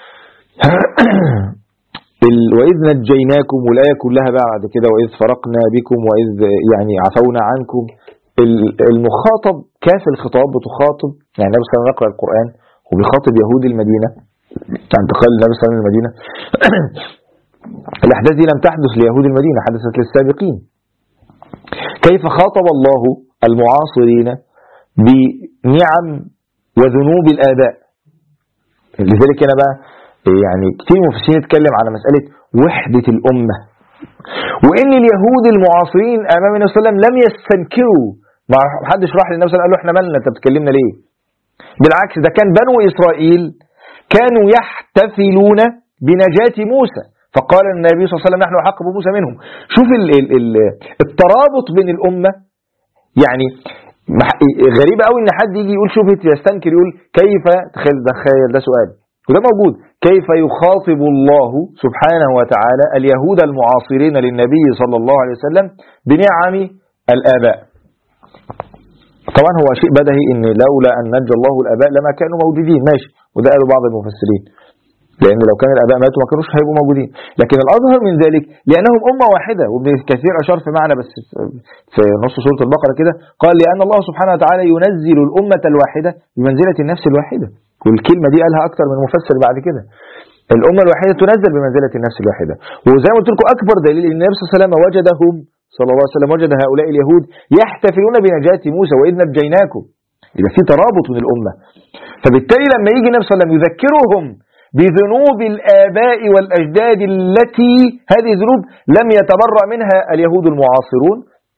وإذ نجيناكم، والآية كلها بعد كده وإذ فرقنا بكم وإذ يعني عفونا عنكم. المخاطب كاف الخطاب بتخاطب يعني النبي صلى الله عليه وسلم يقرأ القرآن وبيخاطب يهود المدينة انتقال النبي صلى الله عليه وسلم للمدينة. الأحداث دي لم تحدث ليهود المدينة، حدثت للسابقين. كيف خاطب الله المعاصرين بنعم وذنوب الآباء. لذلك أنا بقى يعني كتير مفسرين يتكلم على مسألة وحدة الأمة، وإن اليهود المعاصرين أمام النبي صلى الله عليه وسلم لم يستنكروا. ما حدش راح للنبي صلى الله عليه وسلم قال له احنا مالنا انت بتكلمنا ليه؟ بالعكس ده كان بنو إسرائيل كانوا يحتفلون بنجاة موسى، فقال النبي صلى الله عليه وسلم نحن أحق بموسى منهم. شوف الترابط بين الأمة. يعني غريب قوي ان حد يجي يقول شبهة يستنكر، يقول كيف، تخيل ده سؤال وده موجود، كيف يخاطب الله سبحانه وتعالى اليهود المعاصرين للنبي صلى الله عليه وسلم بنعم الآباء. طبعا هو شيء بدهي ان لولا ان نجى الله الآباء لما كانوا موجودين، ماشي، وده قالوا بعض المفسرين، لأن لو كان الآباء ماتوا ما كانوش هيبقوا موجودين. لكن الأظهر من ذلك لأنهم أمة واحدة. وابن كثير أشار في معنى بس في نص سورة البقرة كده، قال لأن الله سبحانه وتعالى ينزل الأمة الواحدة بمنزلة النفس الواحدة. والكلمة دي قالها أكثر من مفسر بعد كده. الأمة الواحدة تنزل بمنزلة النفس الواحدة. وزي ما قلت لكم أكبر دليل أن النبي صلى الله عليه وسلم وجدهم صلى الله عليه وسلم وجد هؤلاء اليهود يحتفلون بنجاة موسى وإذ نجيناكم. إذا في ترابط من الأمة، فبالتالي لما يجي النبي صلى الله عليه وسلم يذكرهم بذنوب الآباء والأجداد التي هذه الذنوب لم يتبرأ منها اليهود المعاصرون،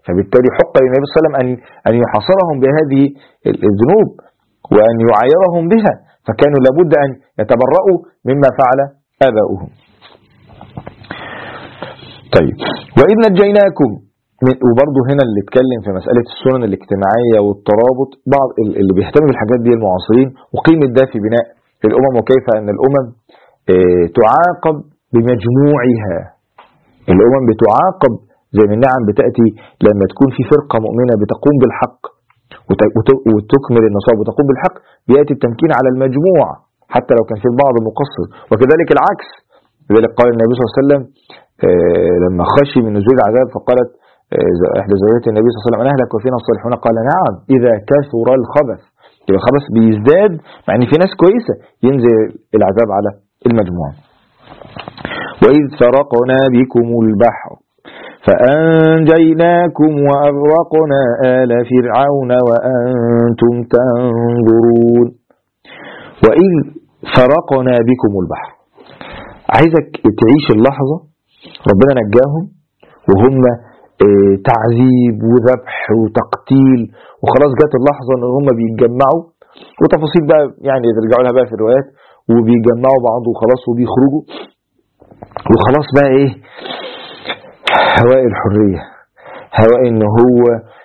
فبالتالي حق للنبي صلى الله عليه وسلم أن يحاصرهم بهذه الذنوب وأن يعايرهم بها، فكانوا لابد أن يتبرؤوا مما فعل آباؤهم. طيب، وإذ نجيناكم، وبرضه هنا اللي اتكلم في مسألة السنن الاجتماعية والترابط، بعض اللي بيهتم بالحاجات دي المعاصرين، وقيمة ده في بناء الأمم، وكيف أن الأمم تعاقب بمجموعها. الأمم بتعاقب زي ما النعم بتأتي لما تكون في فرقة مؤمنة بتقوم بالحق وتكمل النصاب وتقوم بالحق، بيأتي التمكين على المجموع حتى لو كان في البعض مقصر، وكذلك العكس. لذلك قال النبي صلى الله عليه وسلم لما خشي من نزول العذاب فقالت إحدى زوجات النبي صلى الله عليه وسلم: أنا أهلك وفينا الصالحون؟ قال: نعم، إذا كثر الخبث. يبقى الخبث بيزداد، مع ان في ناس كويسة، ينزل العذاب على المجموع. وإذ فرقنا بكم البحر فأنجيناكم وأغرقنا آل فرعون وأنتم تنظرون. وإذ فرقنا بكم البحر، عايزك تعيش اللحظة ربنا نجاهم وهم تعذيب وذبح وتقتيل، وخلاص جات اللحظة ان هم بيتجمعوا، وتفاصيل بقى يعني ترجعوا لها بقى في الروايات، وبيجمعوا بعض وخلاص وبيخرجوا، وخلاص بقى ايه، هواء الحرية، هواء ان هو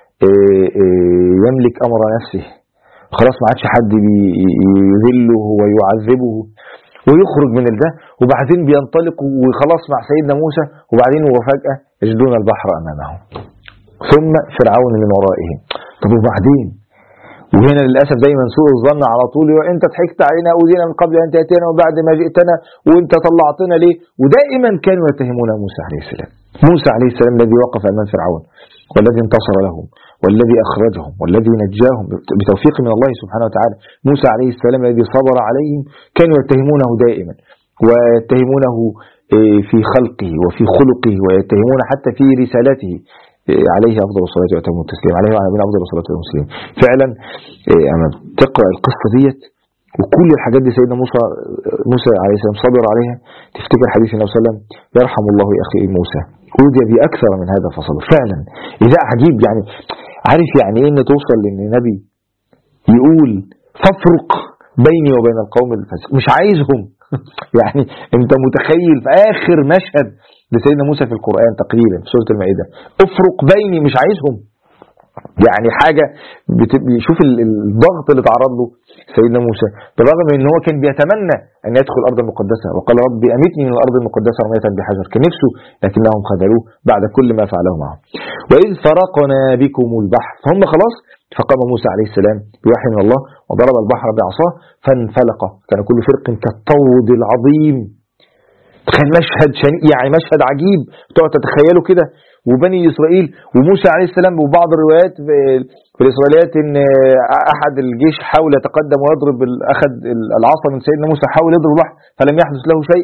يملك امر نفسه، خلاص ما عادش حد بيذله ويعذبه، ويخرج من ده، وبعدين بينطلقوا وخلاص مع سيدنا موسى، وبعدين وفجأة يجدون البحر أمامهم ثم فرعون من ورائهم. طب وبعدين؟ وهنا للأسف دايما سوء الظن على طول، وانت ضحكت علينا أوذينا من قبل أن تأتينا وبعد ما جئتنا وانت طلعتنا ليه؟ ودائما كانوا يتهمون موسى عليه السلام، موسى عليه السلام الذي وقف أمام فرعون والذي انتصر لهم والذي أخرجهم والذي نجاهم بتوفيق من الله سبحانه وتعالى. موسى عليه السلام الذي صبر عليهم كانوا يتهمونه دائما، ويتهمونه في خلقه وفي خلقه، ويتهمون حتى في رسالته عليه أفضل الصلاة وأتم التسليم، عليه وعلى نبينا أفضل الصلاة والتسليم. فعلا أما تقرأ القصة ديت وكل الحاجات دي سيدنا موسى عليه السلام صبر عليها، تفتكر حديث النبي صلى الله عليه وسلم: يرحم الله يا أخي موسى أوذي بأكثر من هذا فصبر. فعلا إذا عجيب، يعني عارف يعني إيه إن توصل لأن النبي يقول فافرق بيني وبين القوم الفاسق، مش عايزهم يعني أنت متخيل في آخر مشهد لسيدنا موسى في القرآن تقريبا في سورة المائدة، افرق بيني، مش عايزهم، يعني حاجة بيشوف الضغط اللي تعرض له سيدنا موسى، بالرغم من ان هو كان بيتمنى ان يدخل الارض المقدسة، وقال: ربي امتني من الارض المقدسة رمية بحجر، كان نفسه لكنهم خذلوه بعد كل ما فعله معهم. واذ فرقنا بكم البحر، فهم خلاص، فقام موسى عليه السلام بوحي من الله وضرب البحر بعصاه فانفلق، كان كل فرق كالطود العظيم. كان مشهد يعني مشهد عجيب تقعد تتخيله كده. وبني إسرائيل وموسى عليه السلام، وبعض الروايات في الإسرائيليات إن أحد الجيش حاول يتقدم ويضرب، أخذ العصا من سيدنا موسى حاول يضرب البحر فلم يحدث له شيء،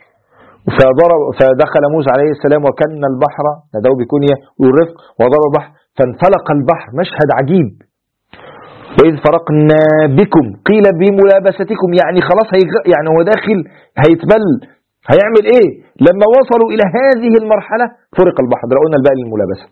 فدخل موسى عليه السلام وكن البحر، ندعو بكنية والرفق، وضرب البحر فانفلق البحر. مشهد عجيب. وإذ فرقنا بكم قيل بملابستكم، يعني خلاص يعني هو داخل هيتبل، هيعمل ايه؟ لما وصلوا الى هذه المرحلة فرق البحر. ده قلنا الباقي للملابسة.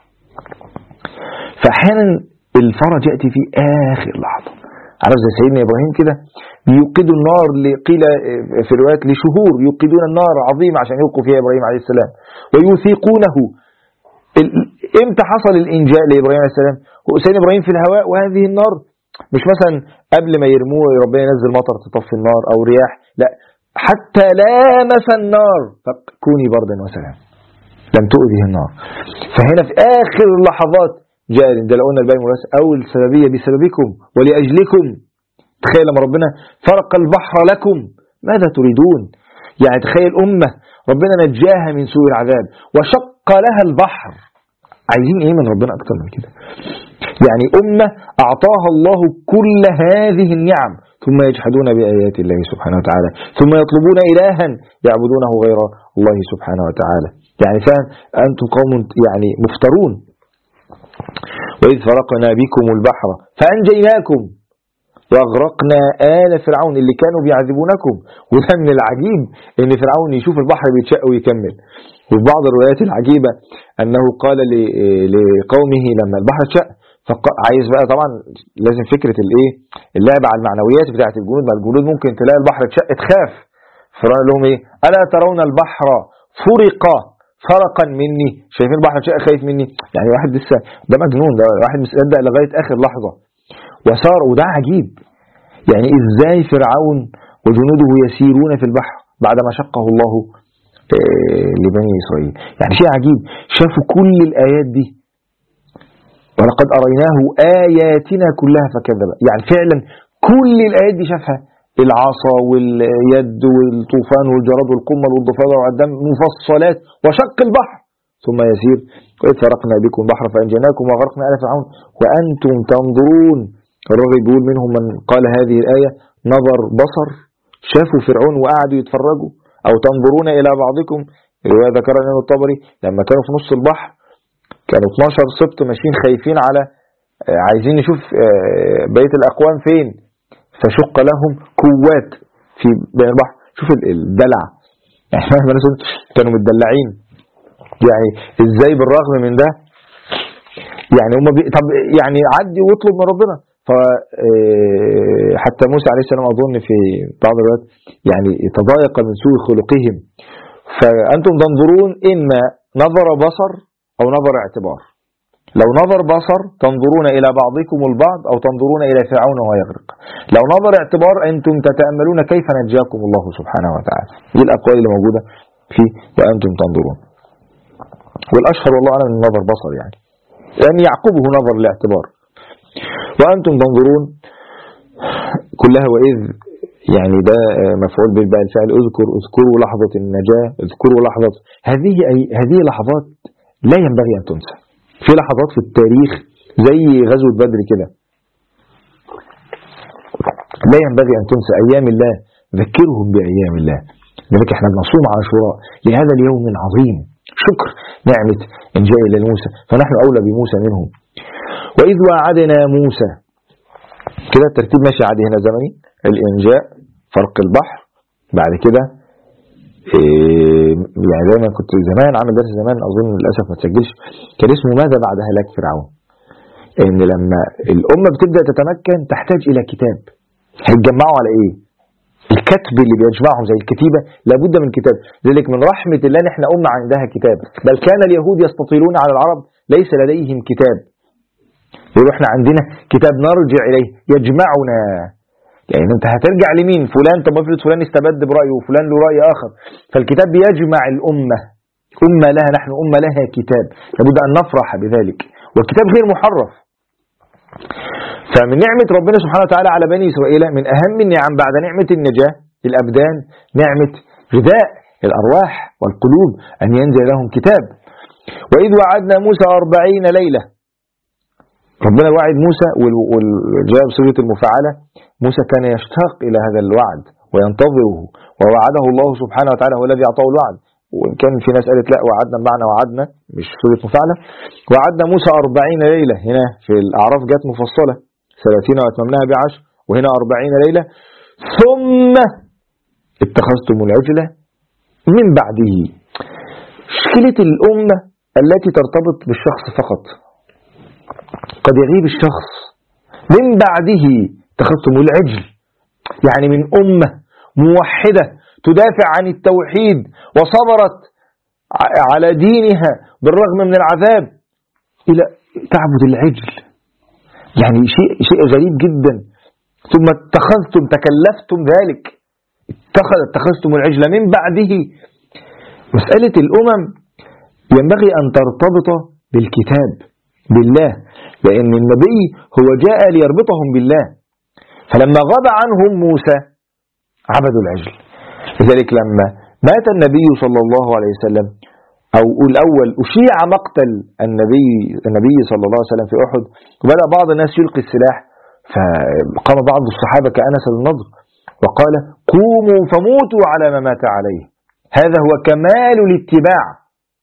فاحيانا الفرج يأتي في اخر لحظة، عارف زي سيدنا ابراهيم كده يوقدوا النار، قيل في روايات لشهور يوقدون النار عظيمة عشان يلقوا فيها ابراهيم عليه السلام ويثيقونه. امتى حصل الانجاء لابراهيم عليه السلام؟ سيدنا ابراهيم في الهواء وهذه النار مش مثلا قبل ما يرموه ربنا ينزل مطر تطفي النار او رياح، لا، حتى لامس النار فكوني بردا وسلام، لم تؤذه النار. فهنا في آخر اللحظات جاء ده لو قلنا الباقي ملابسة أو السببية بسببكم ولأجلكم. تخيل لما ربنا فرق البحر لكم ماذا تريدون؟ يعني تخيل أمة ربنا نجاها من سوء العذاب وشق لها البحر، عايزين إيه من ربنا أكتر من كده؟ يعني أمة أعطاها الله كل هذه النعم ثم يجحدون بآيات الله سبحانه وتعالى، ثم يطلبون إلها يعبدونه غير الله سبحانه وتعالى. يعني فهم أنتم قوم يعني مفترون. وإذ فرقنا بكم البحر فأنجيناكم، وأغرقنا آل فرعون اللي كانوا بيعذبونكم. وده من العجيب إن فرعون يشوف البحر بيتشق ويكمل. وفي بعض الروايات العجيبة أنه قال لقومه لما البحر اتشق، عايز بقى طبعا لازم فكرة الايه اللعب على المعنويات بتاعت الجنود. ما الجنود ممكن تلاقي البحر اتشق تخاف. فرعون لهم ايه؟ ألا ترون البحر فرقا مني؟ شايفين البحر اتشق خايف مني؟ يعني واحد لسه ده مجنون، ده واحد مصدق لغاية آخر لحظة. وصار وده عجيب، يعني ازاي فرعون وجنوده يسيرون في البحر بعدما شقه الله لبني إسرائيل. يعني شيء عجيب، شافوا كل الآيات دي، ولقد أريناه آياتنا كلها فكذب. يعني فعلا كل الآيات دي شافها، العصا واليد والطوفان والجراد والقمل والضفادع والدم مفصلات، وشق البحر ثم يسير. وإذ فرقنا بكم البحر فأنجيناكم وغرقنا آل فرعون وأنتم تنظرون. الراجل بيقول منهم من قال هذه الآية نظر بصر، شافوا فرعون وقعدوا يتفرجوا. أو تنظرون إلى بعضكم، الرواية ذكرها الإمام الطبري لما كانوا في نص البحر كانوا 12 سبط ماشيين خايفين على عايزين نشوف بيت الأقوام فين، فشق لهم كوات في بين البحر. شوف الدلع، يعني كانوا متدلعين. يعني ازاي بالرغم من ده يعني هم طب يعني عدي واطلب من ربنا. حتى موسى عليه السلام أظن في بعض الروايات يعني تضايق من سوء خلقهم. فأنتم تنظرون إما نظر بصر أو نظر اعتبار. لو نظر بصر تنظرون إلى بعضكم البعض أو تنظرون إلى فرعون وهو يغرق. لو نظر اعتبار أنتم تتأملون كيف نجاكم الله سبحانه وتعالى. دي الأقوال اللي موجودة في وأنتم تنظرون. والأشهر والله أعلم من نظر بصر، يعني يعقبه نظر الاعتبار. وأنتم تنظرون كلها. وإذ يعني ده مفعول بالباء الفعل. اذكروا لحظة النجاة، اذكروا لحظة هذه لحظات لا ينبغي أن تنسى. في لحظات في التاريخ زي غزوة بدر كده لا ينبغي أن تنسى. أيام الله ذكرهم بأيام الله. لذلك احنا بنصوم عاشوراء لهذا اليوم العظيم، شكر نعمة إنجاء لموسى، فنحن أولى بموسى منهم. وإذ وعدنا موسى، كده الترتيب ماشي عادي هنا زمني. الإنجاء، فرق البحر، بعد كده يعني دايما كنت زمان عامل درس زمان أظن للأسف ما تسجلش، كان اسمه ماذا بعد هلاك فرعون. إن لما الأمة بتبدأ تتمكن تحتاج إلى كتاب. هيتجمعوا على إيه؟ الكتب اللي بيجمعهم زي الكتيبة لابد من كتاب. ذلك من رحمة الله نحن أمة عندها كتاب. بل كان اليهود يستطيلون على العرب ليس لديهم كتاب، يقولوا احنا عندنا كتاب نرجع إليه يجمعنا. يعني انت هترجع لمين؟ فلان، طب افرض فلان استبد برأيه وفلان له رأي آخر. فالكتاب بيجمع الأمة، أمة لها، نحن أمة لها كتاب، لابد أن نفرح بذلك. والكتاب غير محرف. فمن نعمة ربنا سبحانه وتعالى على بني إسرائيل من أهم النعم بعد نعمة النجاة الأبدان نعمة غذاء الأرواح والقلوب، أن ينزل لهم كتاب. وإذ وعدنا موسى 40 ليلة. ربنا وعد موسى والجواب بصيغة المفاعلة. موسى كان يشتاق إلى هذا الوعد وينتظره، ووعده الله سبحانه وتعالى هو الذي أعطاه الوعد. وإن كان في ناس قالت لا وعدنا بمعنى وعدنا مش صيغة مفاعلة. وعدنا موسى 40 ليلة، هنا في الأعراف جت مفصلة 30 وأتممناها ب10، وهنا 40 ليلة. ثم اتخذتم العجلة من بعده. مشكلة الأمة التي ترتبط بالشخص فقط، قد يغيب الشخص. من بعده اتخذتم العجل، يعني من أمة موحدة تدافع عن التوحيد وصبرت على دينها بالرغم من العذاب إلى تعبد العجل. يعني شيء غريب جدا. ثم اتخذتم، تكلفتم ذلك، اتخذتم العجل من بعده. مسألة الأمم ينبغي أن ترتبط بالكتاب بالله، لأن النبي هو جاء ليربطهم بالله. فلما غاب عنهم موسى عبدوا العجل. لذلك لما مات النبي صلى الله عليه وسلم، أو الأول أشيع مقتل النبي صلى الله عليه وسلم في أحد، وبدأ بعض الناس يلقي السلاح، فقام بعض الصحابة كأنس النضر وقال قوموا فموتوا على ما مات عليه، هذا هو كمال الاتباع.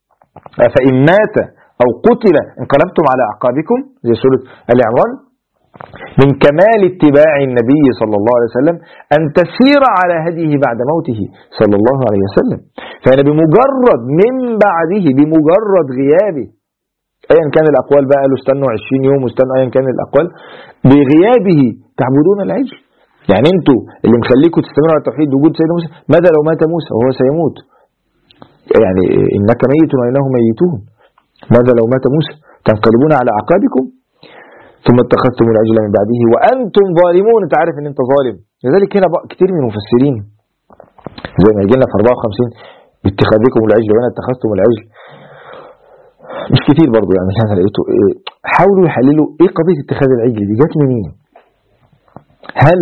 فإن مات أو قتل انقلبتم على أعقابكم، زي سورة آل عمران. من كمال اتباع النبي صلى الله عليه وسلم أن تسير على هديه بعد موته صلى الله عليه وسلم. فأنا بمجرد من بعده، بمجرد غيابه، أيا كان الأقوال بقى قالوا استنوا 20 يوم واستنوا أيا كان الأقوال، بغيابه تعبدون العجل. يعني انتوا اللي مخليكم تستمروا على التوحيد وجود سيدنا موسى. ماذا لو مات موسى وهو سيموت؟ يعني إنك ميت وإنهم ميتون. ماذا لو مات موسى؟ تنقلبون على أعقابكم ثم اتخذتم العجل من بعده وأنتم ظالمون. انت عارف ان انت ظالم. لذلك هنا كتير من المفسرين زي ما يجينا في 54 باتخاذكم العجل وانا اتخذتم العجل، مش كتير برضو يعني انا لقيته حاولوا يحللوا ايه قضية اتخاذ العجل دي جت منين. هل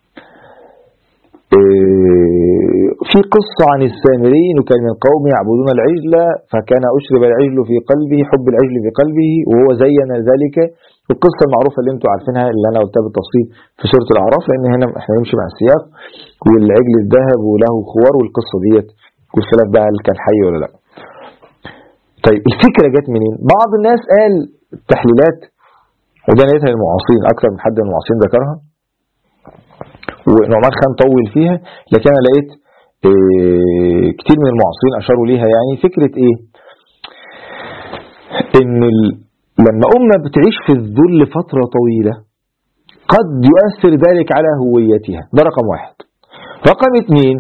في قصة عن السامري انه كان من قوم يعبدون العجل فكان أشرب العجل في قلبه، حب العجل في قلبه وهو زين ذلك. القصة المعروفة اللي انتوا عارفينها اللي انا قلتها بالتفصيل في سورة الأعراف، لان هنا احنا نمشي مع السياق، والعجل الذهب وله خوار والقصة ديت والخلاف بقى هل كان حي ولا لا. طيب الفكرة جت منين؟ بعض الناس قال تحليلات وده نيتها للمعاصرين اكثر من حد من المعاصرين ذكرها، ونعمان خان طول فيها، لكن انا لقيت كتير من المعاصرين اشاروا ليها. يعني فكرة ايه؟ ان لما أمة بتعيش في الذل فترة طويلة قد يؤثر ذلك على هويتها. ده رقم واحد. رقم اتنين،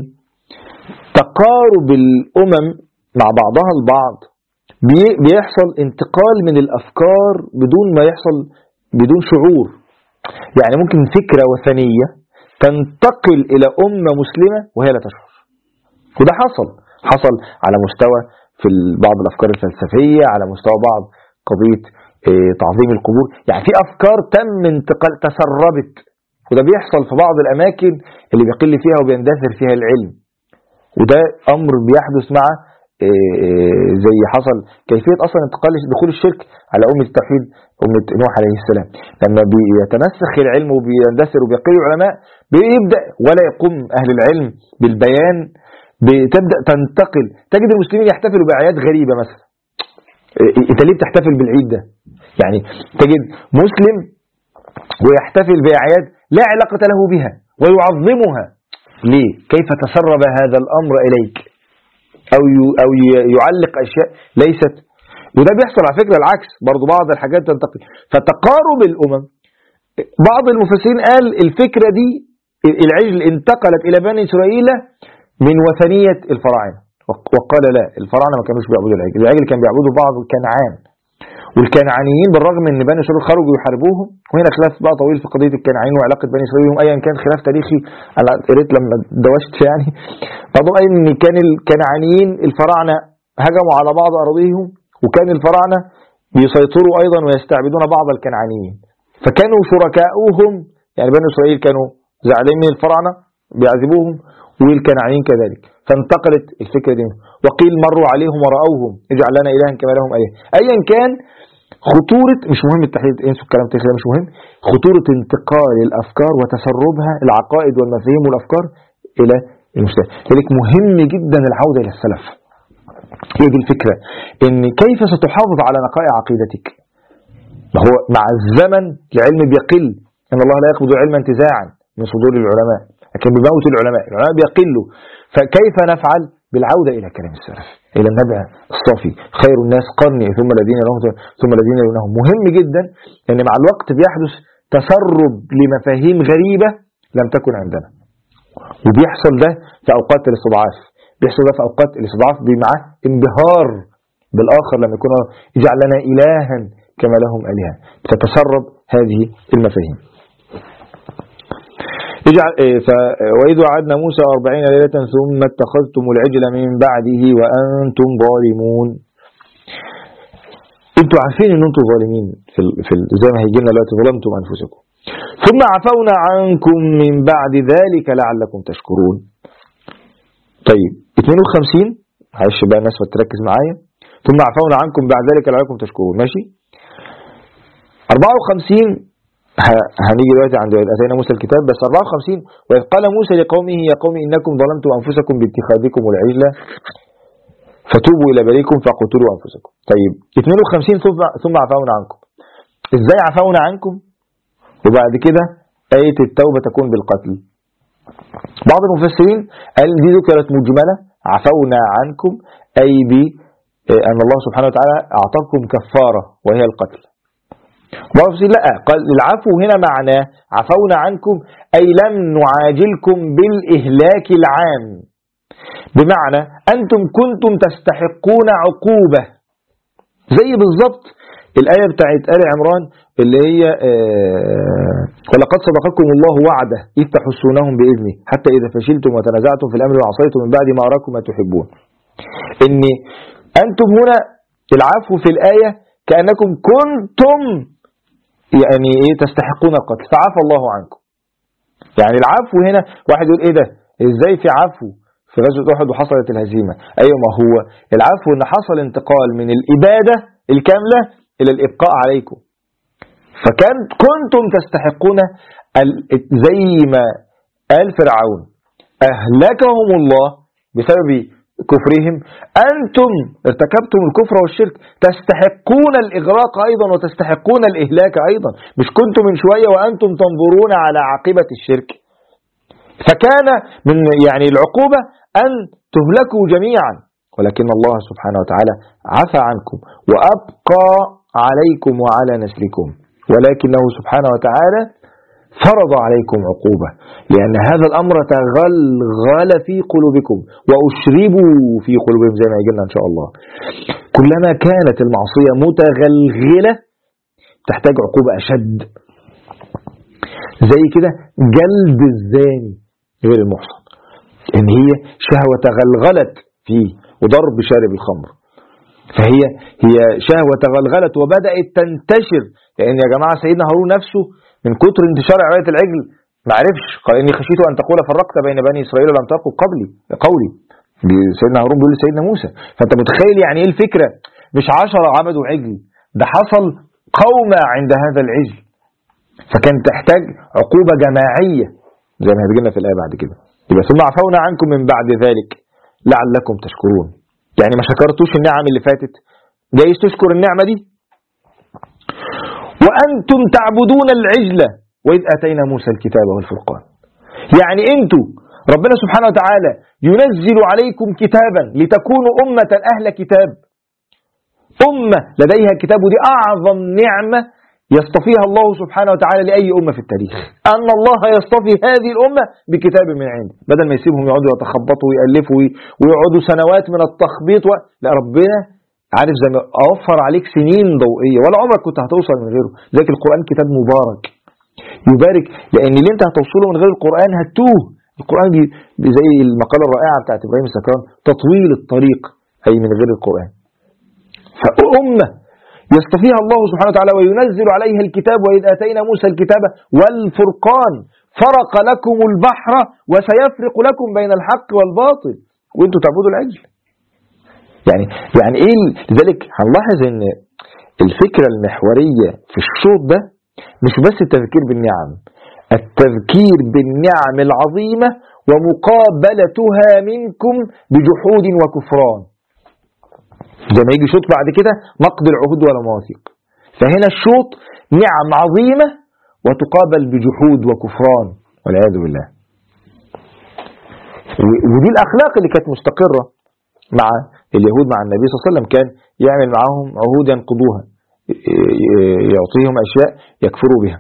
تقارب الأمم مع بعضها البعض بيحصل انتقال من الأفكار بدون ما يحصل بدون شعور. يعني ممكن فكرة وثنية تنتقل إلى أمة مسلمة وهي لا تشعر. وده حصل على مستوى في بعض الأفكار الفلسفية، على مستوى بعض قضية تعظيم القبور. يعني في أفكار تم انتقال تسربت، وده بيحصل في بعض الأماكن اللي بيقل فيها وبيندثر فيها العلم. وده أمر بيحدث مع زي حصل كيفية أصلا انتقال دخول الشرك على أمة التوحيد أمة نوح عليه السلام. لما بيتنسخ العلم وبيندثر وبيقل العلماء بيبدأ ولا يقوم أهل العلم بالبيان، بتبدأ تنتقل. تجد المسلمين يحتفلوا بأعياد غريبة مثلا. انت ليه بتحتفل بالعيد ده؟ يعني تجد مسلم ويحتفل بأعياد لا علاقة له بها ويعظمها. ليه؟ كيف تسرب هذا الأمر إليك؟ أو يعلق أشياء ليست. وده بيحصل على فكرة العكس برضو، بعض الحاجات تنتقل. فتقارب الأمم، بعض المفسرين قال الفكرة دي العجل انتقلت إلى بني إسرائيل من وثنية الفراعنة، وقال لا، الفراعنة ما كانوش بيعبدوا العجل. العجل كان بيعبدوا بعض الكنعان، والكنعانيين بالرغم ان بني اسرائيل خرجوا يحاربوهم. وهنا خلاف بقى طويل في قضيه الكنعانيين وعلاقه بني اسرائيل بهم، ايا كان خلاف تاريخي انا قريت لما دوشت يعني. بعضهم قال ان كان الكنعانيين الفراعنه هجموا على بعض اراضيهم، وكان الفراعنه بيسيطروا ايضا ويستعبدون بعض الكنعانيين، فكانوا شركاؤهم. يعني بني اسرائيل كانوا زعلانين من الفراعنه بيعذبوهم، والكنعانيين كذلك. فانتقلت الفكره دي. وقيل مروا عليهم ورأوهم اجعل لنا إلها كما لهم آلهة. أيا كان خطورة، مش مهم التحليل، انسوا الكلام ده مش مهم. خطورة انتقال الأفكار وتسربها، العقائد والمفاهيم والأفكار إلى المسلمين. لذلك مهم جدا العودة إلى السلف. هي دي الفكرة، إن كيف ستحافظ على نقاء عقيدتك. هو مع الزمن العلم بيقل، إن الله لا يقبض العلم انتزاعا من صدور العلماء، لكن بموت العلماء بيقلوا. فكيف نفعل؟ بالعودة إلى كلام السلف، إلى النبع الصافي. خير الناس قرني ثم الذين يلونهم ثم الذين يلونهم. مهم جدا أن مع الوقت بيحدث تسرب لمفاهيم غريبة لم تكن عندنا، وبيحصل ده في أوقات الاستضعاف. بيحصل ده في أوقات الاستضعاف معاه انبهار بالآخر، لما يكون اجعل لنا إلها كما لهم آلهة. تتسرب هذه المفاهيم. وإذ وعدنا موسى 40 ليلة ثم اتخذتم العجل من بعده وأنتم ظالمون. انتوا عارفين ان انتوا ظالمين في زي ما هيجينا دلوقتي، ظلمتم أنفسكم ثم عفونا عنكم من بعد ذلك لعلكم تشكرون. طيب 52 معلش بقى الناس تركز معايا. ثم عفونا عنكم بعد ذلك لعلكم تشكرون. ماشي. 54 هنيجي دلوقتي عند أتينا موسى الكتاب، بس 54 وإذ قال موسى لقومه يا قوم إنكم ظلمتم أنفسكم باتخاذكم العجل فتوبوا إلى بارئكم فاقتلوا أنفسكم. طيب 52 ثم عفونا عنكم. إزاي عفونا عنكم وبعد كده آية التوبة تكون بالقتل. بعض المفسرين قال دي ذكرت مجملة عفونا عنكم أي بأن الله سبحانه وتعالى أعطاكم كفارة وهي القتل. بعض المفسرين لا، قال العفو هنا معناه عفونا عنكم أي لم نعاجلكم بالإهلاك العام، بمعنى أنتم كنتم تستحقون عقوبة، زي بالضبط الآية بتاعت آل عمران اللي هي ولقد صدقكم الله وعده إذ تحسونهم بإذنه حتى إذا فشلتم وتنازعتم في الأمر وعصيتم من بعد ما أراكم ما تحبون. إن أنتم هنا العفو في الآية كأنكم كنتم يعني إيه تستحقون القتل فعفى الله عنكم. يعني العفو هنا واحد يقول إيه ده إزاي في عفو في غزوة أحد وحصلت الهزيمة؟ أيوة، ما هو العفو إن حصل انتقال من الإبادة الكاملة إلى الإبقاء عليكم، كنتم تستحقون زي ما قال فرعون أهلكهم الله بسبب كفرهم، أنتم ارتكبتم الكفر والشرك تستحقون الإغراق أيضا وتستحقون الإهلاك أيضا. مش كنتم من شوية وأنتم تنظرون على عاقبة الشرك، فكان من يعني العقوبة أن تهلكوا جميعا، ولكن الله سبحانه وتعالى عفى عنكم وأبقى عليكم وعلى نسلكم، ولكنه سبحانه وتعالى فرض عليكم عقوبة لأن هذا الأمر تغلغل في قلوبكم وأشربوا في قلوبهم زي ما يجينا إن شاء الله. كلما كانت المعصية متغلغلة تحتاج عقوبة أشد، زي كده جلد الزاني غير المحصن، إن هي شهوة تغلغلت فيه، وضرب شارب الخمر، فهي شهوة تغلغلت وبدأت تنتشر. لأن يا جماعة سيدنا هارون نفسه من كتر انتشار عبادة العجل ما عرفش، قال إني خشيت أن تقول فرقت بين بني إسرائيل لم ترقوا قولي. سيدنا هارون بيقول لسيدنا موسى، فأنت متخيل يعني إيه الفكرة؟ مش 10 عبدوا عجل، ده حصل قومة عند هذا العجل، فكان تحتاج عقوبة جماعية زي ما هتجينا في الآية بعد كده. يبقى ثم عفونا عنكم من بعد ذلك لعلكم تشكرون، يعني ما شكرتوش النعم اللي فاتت، جايز تشكر النعمة دي. وأنتم تعبدون العجل وإذ أتينا موسى الكتاب والفرقان، يعني أنتم ربنا سبحانه وتعالى ينزل عليكم كتابا لتكونوا أمة أهل كتاب، أمة لديها كتاب، ودي أعظم نعمة يصطفيها الله سبحانه وتعالى لأي أمة في التاريخ، أن الله يصطفي هذه الأمة بكتاب من عنده، بدل ما يسيبهم يقعدوا يتخبطوا ويألفوا ويقعدوا سنوات من التخبيط لا، ربنا عارف زي ما أوفر عليك سنين ضوئية ولا عمرك كنت هتوصل من غيره. ذلك القرآن كتاب مبارك يبارك، لأن اللي أنت هتوصله من غير القرآن هتوه. القرآن زي المقالة الرائعة بتاعت إبراهيم السكران، تطويل الطريق أي من غير القرآن. فأمة يصطفيها الله سبحانه وتعالى وينزل عليها الكتاب، وإذ آتينا موسى الكتاب والفرقان فرق لكم البحر وسيفرق لكم بين الحق والباطل وانتم تعبدوا العجل. يعني ايه؟ لذلك هنلاحظ ان الفكرة المحورية في الشوط ده مش بس التذكير بالنعم، التذكير بالنعم العظيمة ومقابلتها منكم بجحود وكفران، زي ما يجي شوط بعد كده نقض العهود ولا مواثيق. فهنا الشوط نعم عظيمة وتقابل بجحود وكفران والعياذ بالله. ودي الأخلاق اللي كانت مستقرة مع اليهود مع النبي صلى الله عليه وسلم، كان يعمل معهم عهود ينقضوها، يعطيهم أشياء يكفروا بها.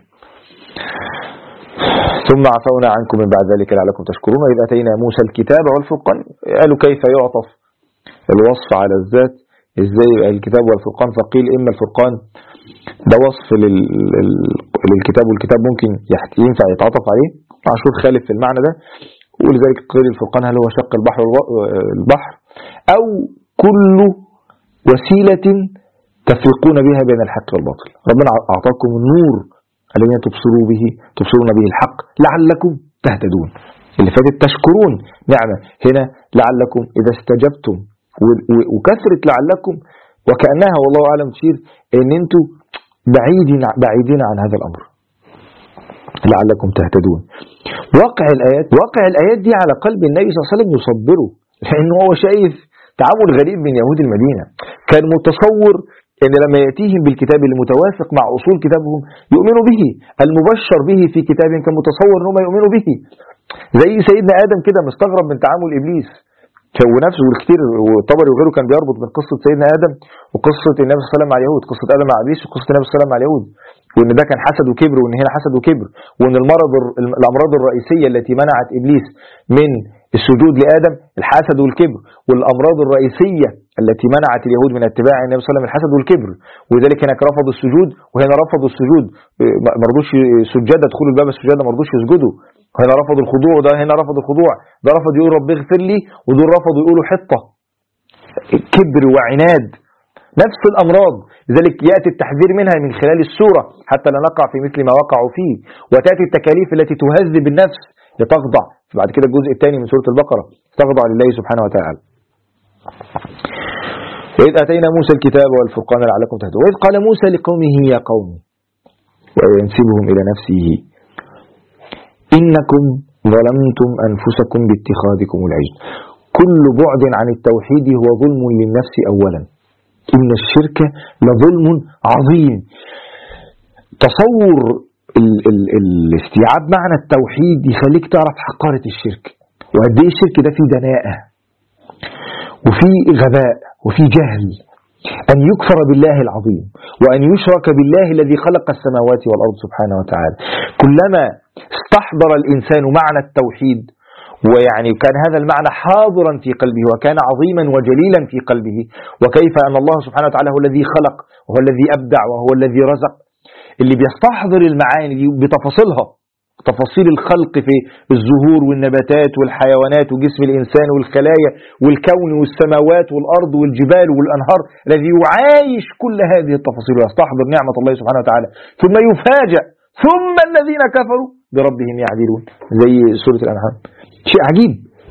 ثم عفونا عنكم من بعد ذلك لعلكم تشكرون وإذ أتينا موسى الكتاب والفرقان. قالوا كيف يعطف الوصف على الذات؟ ازاي الكتاب والفرقان؟ فقيل إما الفرقان ده وصف للكتاب، والكتاب ممكن ينفع يتعطف عليه، عاشور خالف في المعنى ده، ولذلك قيل الفرقان هل هو شق البحر أو كل وسيلة تفرقون بها بين الحق والباطل. ربنا أعطاكم النور الذين تبصرون به الحق لعلكم تهتدون. اللي فاتت تشكرون نعمة، هنا لعلكم إذا استجبتم، وكثرة لعلكم وكأنها والله أعلم تشير إن أنتم بعيدين عن هذا الأمر، لعلكم تهتدون. واقع الآيات دي على قلب النبي صلى الله عليه وسلم يصبره، لأنه هو شايف تعامل غريب من يهود المدينة. كان متصور إن لما يأتيهم بالكتاب المتوافق مع أصول كتابهم يؤمنوا به، المبشر به في كتابهم كان متصور أنهم يؤمنوا به. زي سيدنا آدم كده مستغرب من تعامل إبليس ونفسه والكثير، والطبري وغيره كان بيربط بين قصة سيدنا آدم وقصة النبي صلى الله عليه وسلم مع اليهود، قصة آدم مع إبليس وقصة النبي صلى الله عليه وسلم مع اليهود، وإن ده كان حسد وكبر، وإن هنا حسد وكبر، وإن الأمراض الرئيسية التي منعت إبليس من السجود لآدم الحسد والكبر، والأمراض الرئيسية التي منعت اليهود من اتباع النبي صلى الله عليه وسلم الحسد والكبر. ولذلك هناك رفضوا السجود وهنا رفضوا السجود، ما رضوش سجادة، دخلوا الباب السجادة ما رضوش يسجدوا. هنا رفضوا الخضوع، ده هنا رفض الخضوع، ده رفض يقول رب اغفر لي، ودول رفضوا يقولوا حطة. كبر وعناد، نفس الأمراض. لذلك يأتي التحذير منها من خلال السورة حتى لا نقع في مثل ما وقعوا فيه، وتأتي التكاليف التي تهذب النفس لتخضع. بعد كده الجزء الثاني من سورة البقرة تخضع لله سبحانه وتعالى. وإذ آتينا موسى الكتاب والفرقان لعلكم تهتدون. وإذ قال موسى لقومه يا قوم، وينسبهم إلى نفسه، إنكم ظلمتم أنفسكم باتخاذكم العجل. كل بعد عن التوحيد هو ظلم للنفس أولا، إن الشرك لظلم عظيم. تصور الاستيعاب معنى التوحيد يخليك تعرف حقارة الشرك، وقد ايه الشرك ده فيه دناءة وفي غباء وفي جهل. أن يكفر بالله العظيم وأن يشرك بالله الذي خلق السماوات والأرض سبحانه وتعالى. كلما استحضر الإنسان معنى التوحيد، ويعني كان هذا المعنى حاضرا في قلبه وكان عظيما وجليلا في قلبه، وكيف أن الله سبحانه وتعالى هو الذي خلق وهو الذي أبدع وهو الذي رزق، اللي بيستحضر المعاني دي بتفاصيلها، تفاصيل الخلق في الزهور والنباتات والحيوانات وجسم الإنسان والخلايا والكون والسماوات والأرض والجبال والأنهار، الذي يعايش كل هذه التفاصيل ويستحضر نعمة الله سبحانه وتعالى، ثم يفاجأ ثم الذين كفروا بربهم يعدلون، زي سورة الأنعام. شيء عجيب.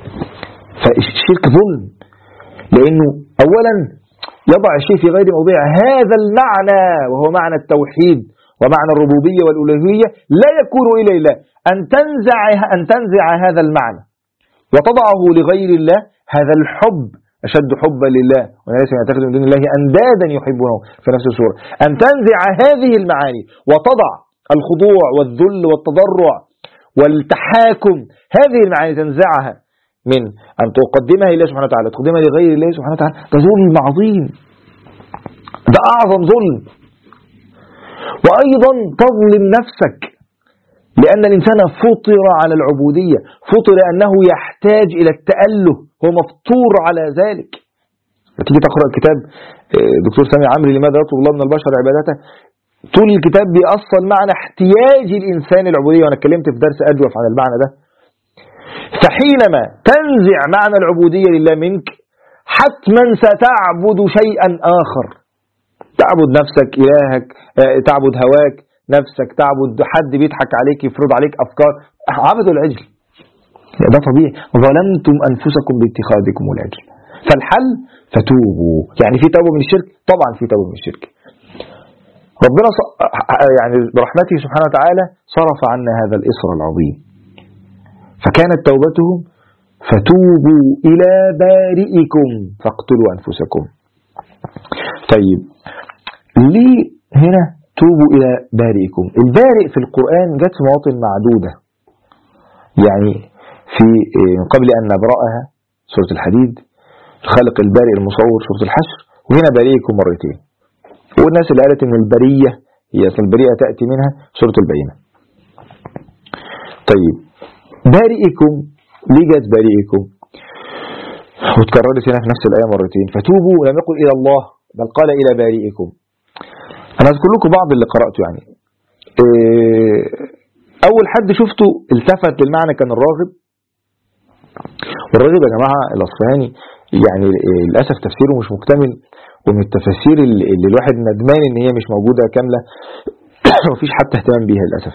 فالشرك ظلم، لأنه أولا يضع الشيء في غير موضعه. هذا المعنى وهو معنى التوحيد ومعنى الربوبية والألوهية لا يكون إلا لله. أن تنزع هذا المعنى وتضعه لغير الله، هذا الحب أشد حبا لله، والناس يتخذون من دون الله أندادا يحبونه في نفس السورة. أن تنزع هذه المعاني وتضع الخضوع والذل والتضرع والتحاكم، هذه المعاني تنزعها من أن تقدمها لله سبحانه وتعالى تقدمها لغير الله سبحانه وتعالى، ده ظلم عظيم، ده أعظم ظلم. وأيضا تظلم نفسك، لأن الإنسان فطر على العبودية، فطر أنه يحتاج إلى التأله، هو مفطور على ذلك. تيجي تقرأ الكتاب دكتور سامي عمري لماذا يطلب الله من البشر عبادته، طول الكتاب بيأصل معنى احتياج الإنسان العبودية، وأنا اتكلمت في درس أجوف عن المعنى ده. فحينما تنزع معنى العبودية لله منك، حتما ستعبد شيئا آخر، تعبد نفسك إلهك، تعبد هواك نفسك، تعبد حد بيضحك عليك يفرض عليك أفكار، عبدوا العجل، ده طبيعي. ظلمتم أنفسكم باتخاذكم العجل. فالحل فتوبوا، يعني في توبة من الشرك، طبعا في توبة من الشرك. ربنا يعني برحمته سبحانه وتعالى صرف عنا هذا الإصر العظيم، فكانت توبتهم فتوبوا إلى بارئكم فاقتلوا أنفسكم. طيب ليه هنا توبوا إلى بارئكم؟ البارئ في القرآن جت في مواطن معدودة، يعني في من قبل أن نبرأها سورة الحديد، الخالق البارئ المصور سورة الحشر، وهنا بارئكم مرتين. والناس اللي قالت ان البرية هي اصل البريئة تأتي منها سورة البينة. طيب بارئكم ليه جت بارئكم وتكررت هنا في نفس الآية مرتين؟ فتوبوا لم يقل إلى الله بل قال إلى بارئكم. أنا أذكر لكم بعض اللي قرأته. يعني أول حد شفته التفت للمعنى كان الراغب. والراغب يا جماعة الأصفهاني يعني للأسف تفسيره مش مكتمل، ومن التفاسير اللي الواحد ندمان ان هي مش موجودة كاملة ومفيش حتى اهتمام بيها للأسف.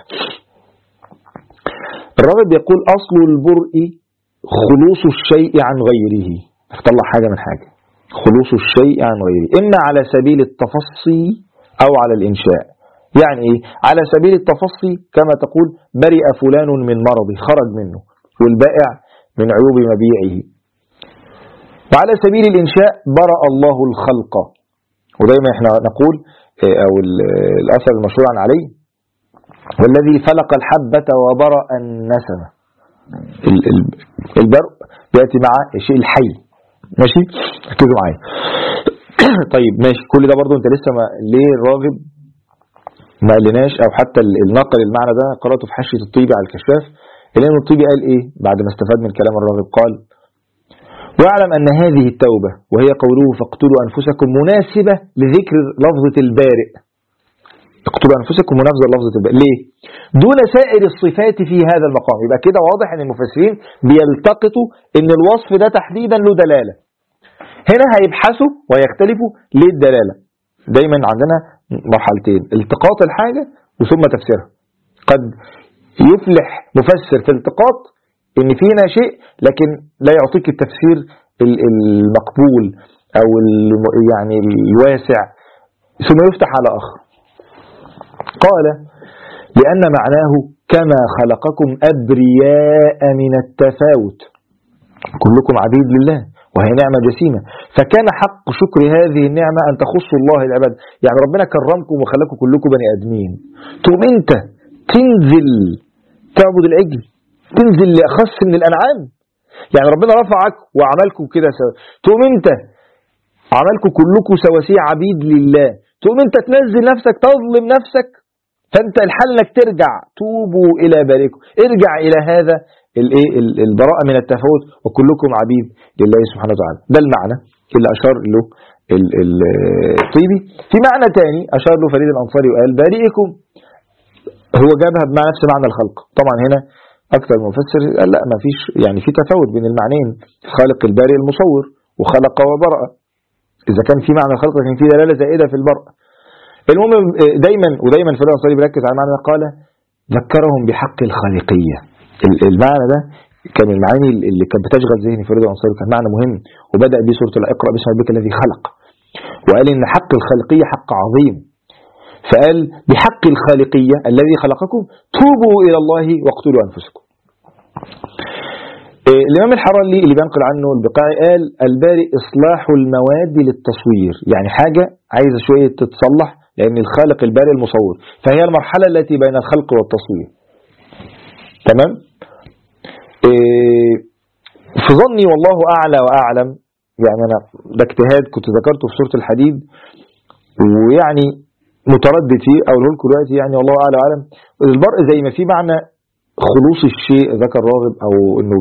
الراغب يقول أصل البرء خلوص الشيء عن غيره، تطلع حاجة من حاجة، خلوص الشيء عن غيره، إما على سبيل التفصي أو على الإنشاء. يعني إيه؟ على سبيل التفصي كما تقول برئ فلان من مرضه، خرج منه، والبائع من عيوب مبيعه. وعلى سبيل الإنشاء برأ الله الخلق ودايما احنا نقول او الاثر المشهور عن علي: والذي فلق الحبة وبرأ النسمة. البرء بيأتي مع الشيء الحي. ماشي، ركزوا معايا. طيب ماشي، كل ده برضو انت لسه ليه الراغب ما قالناش، او حتى النقل المعنى ده قرأته في حاشية الطيبي على الكشاف. الإمام الطيبي قال ايه بعد ما استفاد من كلام الراغب؟ قال: واعلم أن هذه التوبة وهي قوله فاقتلوا أنفسكم مناسبة لذكر لفظة البارئ. اقتلوا أنفسكم مناسبة للفظة البارئ. ليه؟ دون سائر الصفات في هذا المقام. يبقى كده واضح أن المفسرين بيلتقطوا أن الوصف ده تحديدا له دلالة. هنا هيبحثوا ويختلفوا ليه الدلالة. دايما عندنا مرحلتين: التقاط الحاجة وثم تفسيرها. قد يفلح مفسر في التقاط ان في هنا شيء لكن لا يعطيك التفسير المقبول او يعني الواسع، ثم يفتح على اخر. قال: لان معناه كما خلقكم ابرياء من التفاوت، كلكم عبيد لله وهي نعمة جسيمة، فكان حق شكر هذه النعمة ان تخصوا الله العباد. يعني ربنا كرمكم وخلقكم كلكم بني ادمين، تقوم انت تنزل تعبد العجل، تنزل لأخص من الأنعام. يعني ربنا رفعك وعملكم كده سوا، تقوم انت عملكم كلكم سواسية عبيد لله، تقوم انت تنزل نفسك تظلم نفسك. فانت الحل انك ترجع، توبوا الى بارئكم، ارجع الى هذا البراءة من التفاوت وكلكم عبيد لله سبحانه وتعالى. ده المعنى اللي اشار له الطيبي. في معنى تاني اشار له فريد الانصاري وقال: بارئكم، هو جابها بمعنى نفس معنى الخلق. طبعا هنا أكثر مفسر قال لا، ما فيش، يعني في تفاوت بين المعنيين، خالق البارئ المصور وخلق وبرأ. إذا كان في معنى الخلق لكن في دلالة زائدة في البرء. المهم ودايما فريد الأنصاري بيركز على المعنى ده. قال: ذكرهم بحق الخالقية. المعنى ده كان من المعاني اللي كانت بتشغل ذهني فريد الأنصاري، كان معنى مهم، وبدأ به سورة اقرأ باسم ربك الذي خلق، وقال إن حق الخالقية حق عظيم. فقال: بحق الخالقية الذي خلقكم توبوا إلى الله واقتلوا أنفسكم. الإمام الحراني اللي بينقل عنه البقاعي قال: البارئ إصلاح المواد للتصوير، يعني حاجة عايزة شوية تتصلح، لأن الخالق البارئ المصور، فهي المرحلة التي بين الخلق والتصوير. تمام؟ في ظني والله أعلى وأعلم، يعني أنا ده اجتهاد كنت ذكرته في سورة الحديد، ويعني متردد فيه أقوله لكم دلوقتي، يعني والله أعلى وأعلم. البرء زي ما في معنى خلوص الشيء ذكر راغب، أو إنه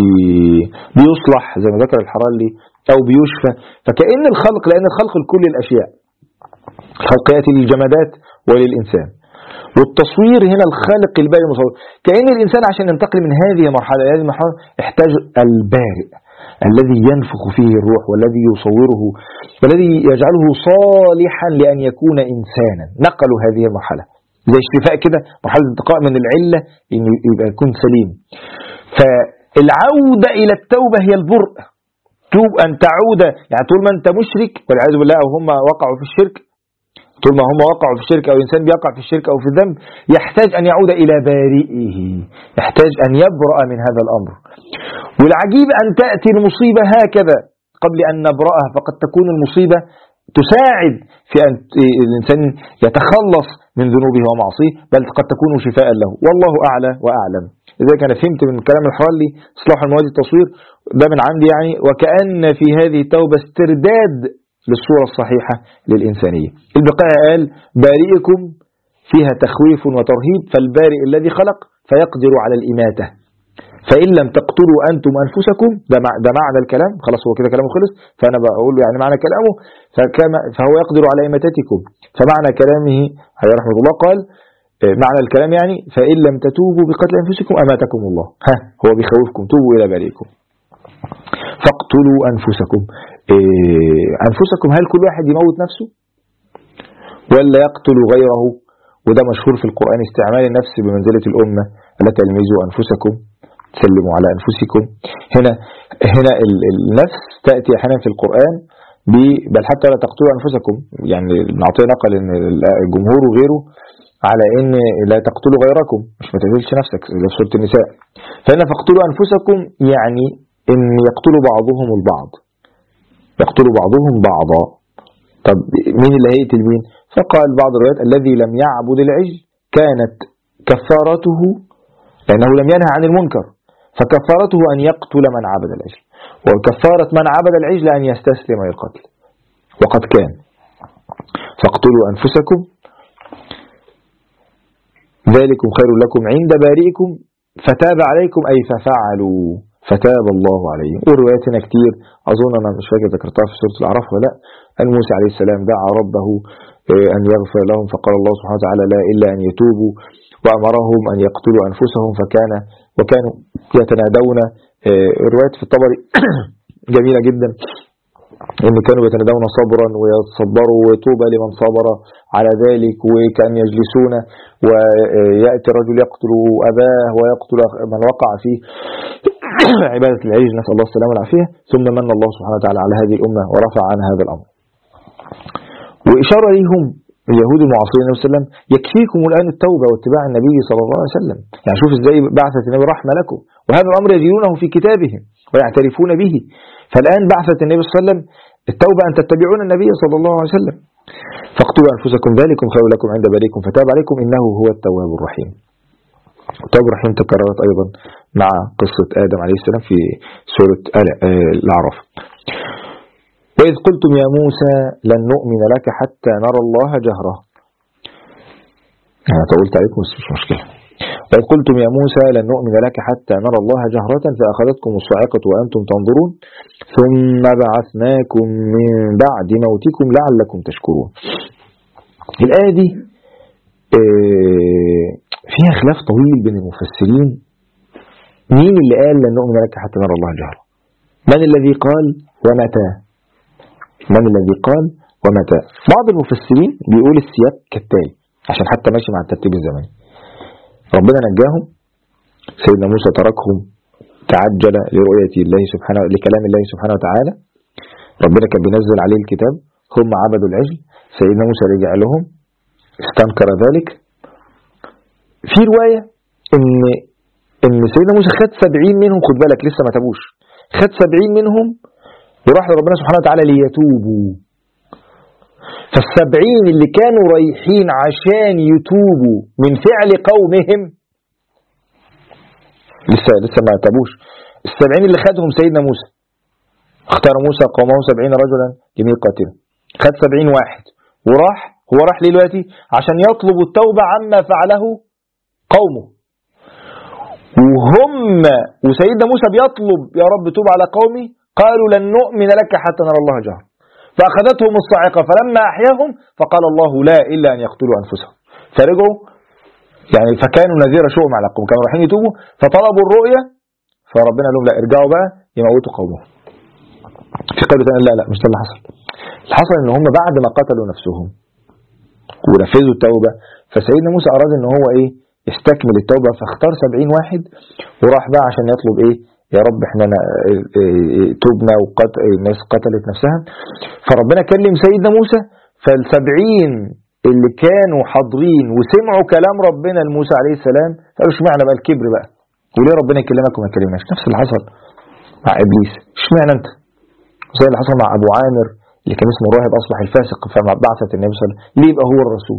بيصلح زي ما ذكر الحراني، أو بيشفى، فكأن الخلق، لأن الخلق لكل الأشياء، الخلق يأتي للجمادات وللإنسان، والتصوير هنا الخالق البارئ المصور. كأن الإنسان عشان ينتقل من هذه المرحلة إلى هذه المرحلة احتاج البارئ الذي ينفخ فيه الروح، والذي يصوره، والذي يجعله صالحا لأن يكون إنسانا. نقلوا هذه المرحلة زي الشفاء كده، مرحلة الانتقاء من العلة إنه يبقى يكون سليم. فالعودة إلى التوبة هي البرء. توب أن تعود، يعني طول ما أنت مشرك والعياذ بالله، أو هم وقعوا في الشرك، طول ما هم وقعوا في الشرك أو إنسان بيقع في الشرك أو في الذنب، يحتاج أن يعود إلى بارئه، يحتاج أن يبرأ من هذا الأمر. والعجيب أن تأتي المصيبة هكذا قبل أن نبرأها، فقد تكون المصيبة تساعد في أن الإنسان يتخلص من ذنوبه ومعصيه، بل قد تكون شفاء له، والله أعلى وأعلم. إذا كان فهمت من كلام الحراني إصلاح المواد التصوير ده من عندي، يعني وكأن في هذه التوبة استرداد للصورة الصحيحة للإنسانية. البقاء قال: بارئكم فيها تخويف وترهيب، فالبارئ الذي خلق فيقدر على الإماتة، فإن لم تقتلوا أنتم أنفسكم. ده معنى الكلام، خلاص هو كده كلامه خلص، فأنا بقول يعني معنى كلامه، فهو يقدر على إماتتكم. فمعنى كلامه عليه رحمة الله قال: معنى الكلام يعني فإن لم تتوبوا بقتل أنفسكم أماتكم الله. هو بيخوفكم، توبوا إلى بارئكم فاقتلوا أنفسكم. أنفسكم، هل كل واحد يموت نفسه ولا يقتل غيره؟ وده مشهور في القرآن، استعمال النفس بمنزلة الأمة، لا تلمزوا أنفسكم سلموا على أنفسكم. هنا النفس تأتي أحيانا في القرآن بل حتى لا تقتلوا أنفسكم، يعني نعطيه نقل إن الجمهور وغيره على إن لا تقتلوا غيركم، مش ما تقتلش نفسك زي في سورة النساء. فهنا فاقتلوا أنفسكم يعني إن يقتلوا بعضهم البعض، يقتلوا بعضهم بعضا. طب مين اللي هيقتل مين؟ فقال بعض الروايات الذي لم يعبد العجل كانت كفارته، لأنه لم ينهى عن المنكر، فكفارته أن يقتل من عبد العجل، وكفارة من عبد العجل أن يستسلم للقتل. وقد كان فاقتلوا أنفسكم ذلكم خير لكم عند بارئكم فتاب عليكم، أي ففعلوا فتاب الله عليهم. والروايات هنا كتير، أظن أنا مش فاكر ذكرتها في سورة الأعراف ولا لا. أن موسى عليه السلام دعا ربه أن يغفر لهم، فقال الله سبحانه وتعالى لا إلا أن يتوبوا، وأمرهم أن يقتلوا أنفسهم وكانوا يتنادون. الروايات في الطبري جميلة جدا، إن كانوا يتنادون صبرا ويتصبروا وطوبى لمن صبر على ذلك، وكان يجلسون ويأتي الرجل يقتل أباه ويقتل من وقع فيه عبادة العجل، نسأل الله السلامة والعافية. ثم من الله سبحانه وتعالى على هذه الأمة ورفع عن هذا الأمر. وإشارة لهم اليهود المعاصرين النبي صلى الله عليه وسلم يكفيكم الآن التوبة واتباع النبي صلى الله عليه وسلم. يعني شوف ازاي بعثة النبي رحمة لكم، وهذا الأمر يجدونه في كتابهم ويعترفون به. فالآن بعثة النبي صلى الله عليه وسلم التوبة أن تتبعون النبي صلى الله عليه وسلم. فاقتلوا أنفسكم ذلكم خير لكم عند بارئكم فتاب عليكم إنه هو التواب الرحيم. التواب الرحيم تكررت أيضا مع قصة آدم عليه السلام في سورة الأعراف. وإذ قلتم يا موسى لن نؤمن لك حتى نرى الله جهرة. أنا طولت عليكم بس مش مشكلة. وإذ قلتم يا موسى لن نؤمن لك حتى نرى الله جهرة فأخذتكم الصاعقة وأنتم تنظرون ثم بعثناكم من بعد موتكم لعلكم تشكرون. الآية دي فيها خلاف طويل بين المفسرين. مين اللي قال لن نؤمن لك حتى نرى الله جهرة؟ من الذي قال ومتى؟ من الذي قال ومتى؟ بعض المفسرين بيقول السياق كالتالي عشان حتى ماشي مع الترتيب الزمني. ربنا نجاهم، سيدنا موسى تركهم، تعجل لرؤية الله سبحانه لكلام الله سبحانه وتعالى. ربنا كان بينزل عليه الكتاب، هم عبدوا العجل، سيدنا موسى رجع لهم استنكر ذلك. في رواية ان سيدنا موسى خد 70 منهم، خد بالك لسه ما تابوش، خد 70 منهم وراح لربنا سبحانه وتعالى ليتوبوا. فال70 اللي كانوا رايحين عشان يتوبوا من فعل قومهم لسه ما تابوش. ال70 اللي خدهم سيدنا موسى، اختار موسى قومه 70 رجلا لميقاتنا، خد 70 واحد وراح. هو راح ليه دلوقتي؟ عشان يطلب التوبة عما فعله قومه. وسيدنا موسى بيطلب يا رب توب على قومي، قالوا لن نؤمن لك حتى نرى الله جهرة، فأخذتهم الصاعقة فلما أحياهم فقال الله لا إلا أن يقتلوا أنفسهم. فرجعوا يعني فكانوا نذير شؤم على قوم، كانوا رايحين يتوبوا فطلبوا الرؤية، فربنا لهم لا ارجعوا بقى يموتوا قومهم. في قول ثاني لا مش ده اللي حصل. اللي حصل ان هم بعد ما قتلوا نفسهم ونفذوا التوبة، فسيدنا موسى أراد ان هو يستكمل التوبة، فاختار 70 واحد وراح بقى عشان يطلب يا رب احنا توبنا الناس قتلت نفسها. فربنا كلم سيدنا موسى، فال70 اللي كانوا حاضرين وسمعوا كلام ربنا لموسى عليه السلام قالوا اشمعنى بقى الكبر بقى، وليه ربنا يكلمك وما يكلمناش؟ نفس اللي حصل مع ابليس، اشمعنى انت؟ زي اللي حصل مع ابو عامر اللي كان اسمه راهب اصبح الفاسق، فما بعثت النبي صلى الله عليه وسلم ليه يبقى هو الرسول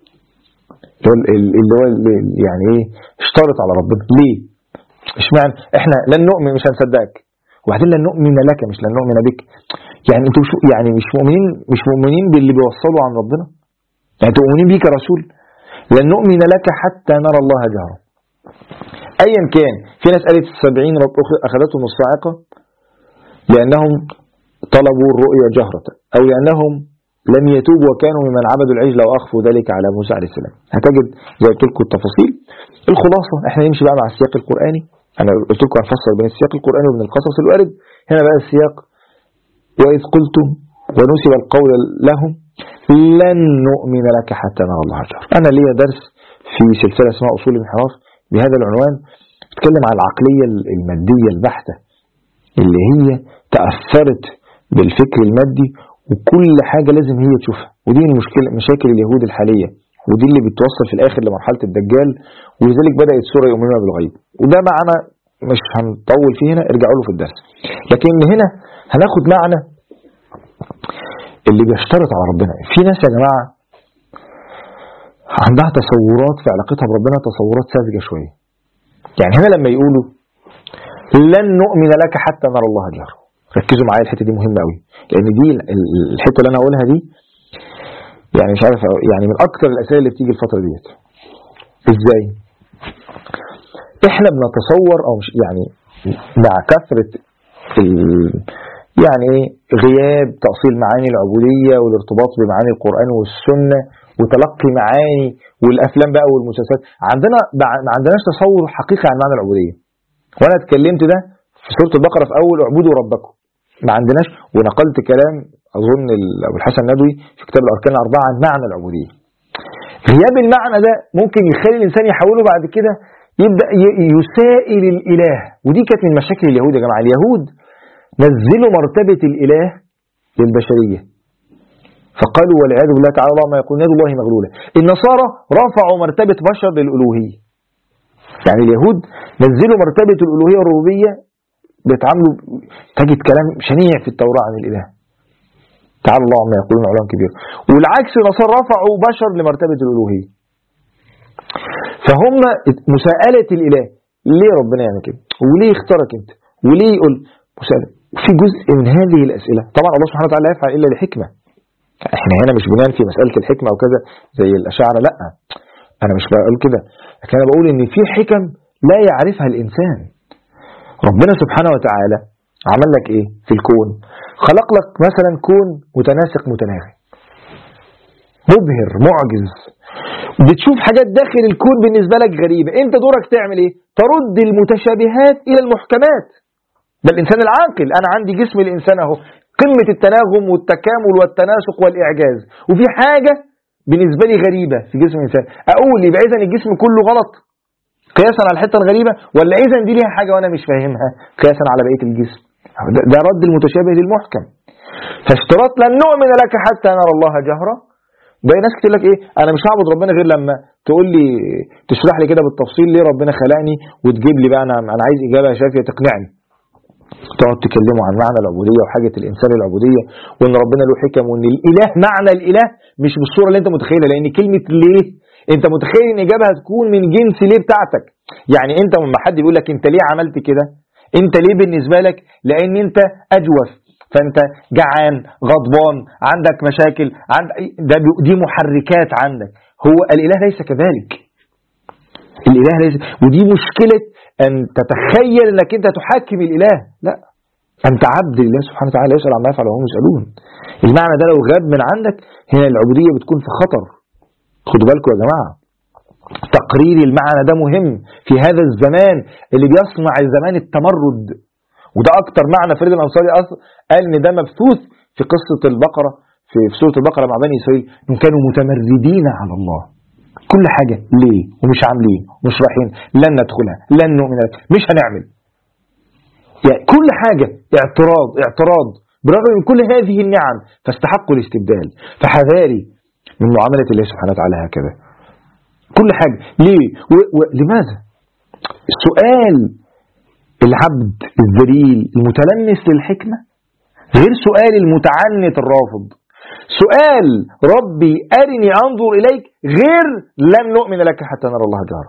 اللي هو يعني اشترط على ربنا ليه؟ اشمعنى احنا لن نؤمن، مش هنصدقك، وبعدين لن نؤمن لك مش لن نؤمن بك. يعني انتوا يعني مش مؤمنين باللي بيوصلوا عن ربنا، يعني انتوا مؤمنين بيك كرسول. لن نؤمن لك حتى نرى الله جهرا. ايا كان، في ناس قالت 70 اخذتهم الصاعقة لانهم طلبوا الرؤيا جهرة، او لانهم لم يتوبوا وكانوا ممن عبدوا العجل واخفوا ذلك على موسى عليه السلام. هتجد زي قلت لكم التفاصيل. الخلاصة احنا نمشي بقى مع السياق القرآني. انا قلت لكم هنفصل بين السياق القرآني وبين القصص الوارد. هنا بقى السياق وإذ قلتم ونسب القول لهم لن نؤمن لك حتى نرى الله جهرة. انا ليا درس في سلسلة اسمها اصول الانحراف بهذا العنوان، بتكلم عن العقلية المادية البحتة اللي هي تأثرت بالفكر المادي، وكل حاجة لازم هي تشوفها. ودي مشاكل اليهود الحالية، ودي اللي بتوصل في الآخر لمرحلة الدجال. ولذلك بدأت سورة يؤمنون بالغيب، وده معنى مش هنطول فيه هنا، ارجعوا له في الدرس. لكن هنا هناخد معنى اللي بيشترط على ربنا. في ناس يا جماعة عندها تصورات في علاقتها بربنا تصورات ساذجة شوية. يعني هنا لما يقولوا لن نؤمن لك حتى نرى الله جهرة، ركزوا معايا الحتة دي مهمة قوي، لأن دي الحتة اللي أنا أقولها دي يعني مش عارف، يعني من أكثر الأسئلة اللي بتيجي الفترة ديت. إزاي؟ إحنا بنتصور أو مش يعني مع كثرة يعني غياب تأصيل معاني العبودية والارتباط بمعاني القرآن والسنة وتلقي معاني والأفلام بقى والمسلسلات، ما عندناش تصور حقيقي عن معنى العبودية. وأنا اتكلمت ده في سورة البقرة في أول اعبدوا ربكم، ما عندناش، ونقلت كلام أظن أبو الحسن الندوي في كتاب الأركان الأربعة عن معنى العبودية. غياب المعنى ده ممكن يخلي الإنسان يحاوله بعد كده يبدأ يسائل الإله، ودي كانت من مشاكل اليهود يا جماعة. اليهود نزلوا مرتبة الإله للبشرية فقالوا والعياذ بالله تعالى الله ما يقول يد الله مغلولة. النصارى رفعوا مرتبة بشر للألوهية. يعني اليهود نزلوا مرتبة الألوهية والربوبية، بيتعاملوا تجد كلام شنيع في التوراة عن الإله تعالى الله عما يقولون علوا كبير، والعكس النصارى رفعوا بشر لمرتبة الألوهية. فهم مساءلة الإله، ليه ربنا يعمل كده؟ وليه اختارك انت؟ وليه يقول مساءلة؟ في جزء من هذه الأسئلة طبعا الله سبحانه وتعالى لا يفعل إلا لحكمة. احنا هنا مش بنان في مسألة الحكمة أو كذا زي الأشاعرة، لا أنا مش بقول كده، لكن أنا بقول إن في حكم لا يعرفها الإنسان. ربنا سبحانه وتعالى عمل لك إيه في الكون؟ خلق لك مثلا كون متناسق متناغم مبهر معجز، بتشوف حاجات داخل الكون بالنسبة لك غريبة، انت دورك تعمل ايه؟ ترد المتشابهات الى المحكمات. ده الانسان العاقل. انا عندي جسم الانسان اهو قمة التناغم والتكامل والتناسق والاعجاز، وفي حاجة بالنسبة لي غريبة في جسم الانسان، اقول يبقى اذا الجسم كله غلط قياسا على الحتة الغريبة، ولا اذا دي ليها حاجة وانا مش فاهمها قياسا على بقية الجسم؟ ده رد المتشابه للمحكم. فاشتراط لن نؤمن لك حتى نرى الله جهرة. باقي ناس كتير لك ايه، انا مش هعبد ربنا غير لما تقول لي تشرح لي كده بالتفصيل ليه ربنا خلقني، وتجيب لي بقى انا عايز اجابه شافيه تقنعني. تقعد تكلموا عن معنى العبوديه وحاجه الانسان للعبوديه، وان ربنا له حكم، وان الاله معنى الاله مش بالصوره اللي انت متخيلها، لان كلمه ليه انت متخيل ان اجابها هتكون من جنس ليه بتاعتك. يعني انت لما حد يقول لك انت ليه عملت كده، انت ليه بالنسبه لك لان انت اجوف، فانت جعان غضبان عندك مشاكل دي محركات عندك. هو الاله ليس كذلك. الاله ليس، ودي مشكله ان تتخيل انك انت تحكم الاله. لا، انت عبد لله سبحانه وتعالى، يسأل عما يفعل وهم يسألون. المعنى ده لو غاب من عندك هنا العبوديه بتكون في خطر. خدوا بالكم يا جماعه، تقرير المعنى ده مهم في هذا الزمان اللي بيصنع الزمان التمرد. وده أكتر معنى فريد الأنصاري قال إن ده مبثوث في قصة البقرة، في سورة البقرة مع بني إسرائيل، إنهم كانوا متمردين على الله. كل حاجة ليه ومش عاملين ومش رايحين، لن ندخلها لن نؤمن لك مش هنعمل، يعني كل حاجة اعتراض برغم من كل هذه النعم، فاستحقوا الاستبدال. فحذاري من معاملة الله سبحانه وتعالى هكذا. كل حاجة ليه لماذا؟ السؤال العبد الذليل المتلمس للحكمة غير سؤال المتعنت الرافض. سؤال ربي أرني أنظر إليك غير لن نؤمن لك حتى نرى الله جهرة.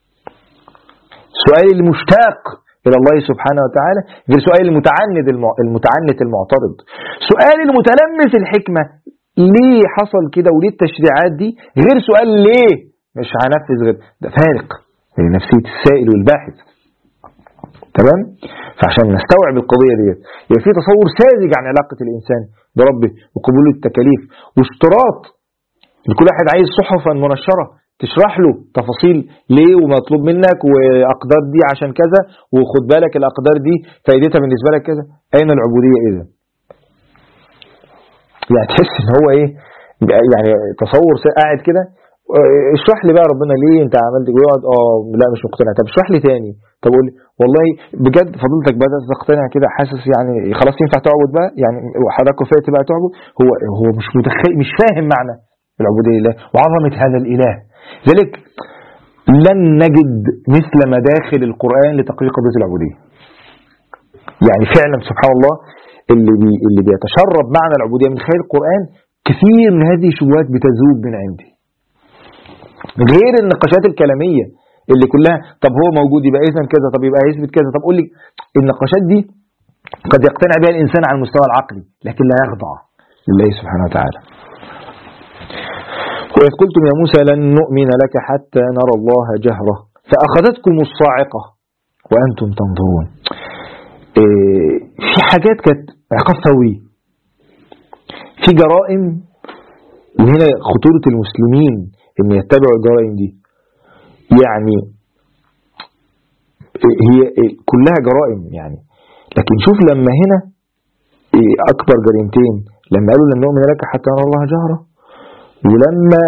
سؤال المشتاق إلى الله سبحانه وتعالى غير سؤال المتعنت المعترض. سؤال المتلمس الحكمة ليه حصل كده وليه التشريعات دي غير سؤال ليه مش هنفذ غير ده. فارق بين نفسية السائل والباحث. تمام؟ فعشان نستوعب القضية دي يبقى في تصور ساذج عن علاقة الإنسان بربه وقبول التكاليف، واشتراط لكل واحد عايز صحفا منشرة تشرح له تفاصيل ليه ومطلوب منك وأقدار دي عشان كذا، وخد بالك الأقدار دي فائدتها بالنسبة لك كذا. أين العبودية إذا؟ يعني تحس إن هو إيه، يعني تصور قاعد كده اشرح لي بقى ربنا ليه انت عملت، ويقعد لا مش مقتنع، طب اشرح لي تاني، طب قول لي والله بجد فضلتك بدأت تقتنع كده، حاسس يعني خلاص ينفع تعبد بقى، يعني حضرتك وفقت بقى تعبد. هو مش متخيل، مش فاهم معنى العبودية لله وعظمة هذا الإله. ذلك لن نجد مثل مداخل القرآن لتقرير قضية العبودية. يعني فعلا سبحان الله اللي بيتشرب معنى العبودية من خلال القرآن، كثير من هذه الشبهات بتذوب من عندي. غير النقاشات الكلامية اللي كلها طب هو موجود يبقى إذن كذا، طب يبقى يثبت كذا، طب قول لي. النقاشات دي قد يقتنع بها الإنسان على المستوى العقلي لكن لا يخضع لله سبحانه وتعالى. وإذ قلتم يا موسى لن نؤمن لك حتى نرى الله جهرة فأخذتكم الصاعقة وأنتم تنظرون. في حاجات كانت عقاب فوري، في جرائم، وهنا خطورة المسلمين ان يتبعوا الجرائم دي. يعني هي كلها جرائم يعني، لكن شوف لما هنا اكبر جريمتين لما قالوا لن نؤمن لك حتى نرى الله جهرة، ولما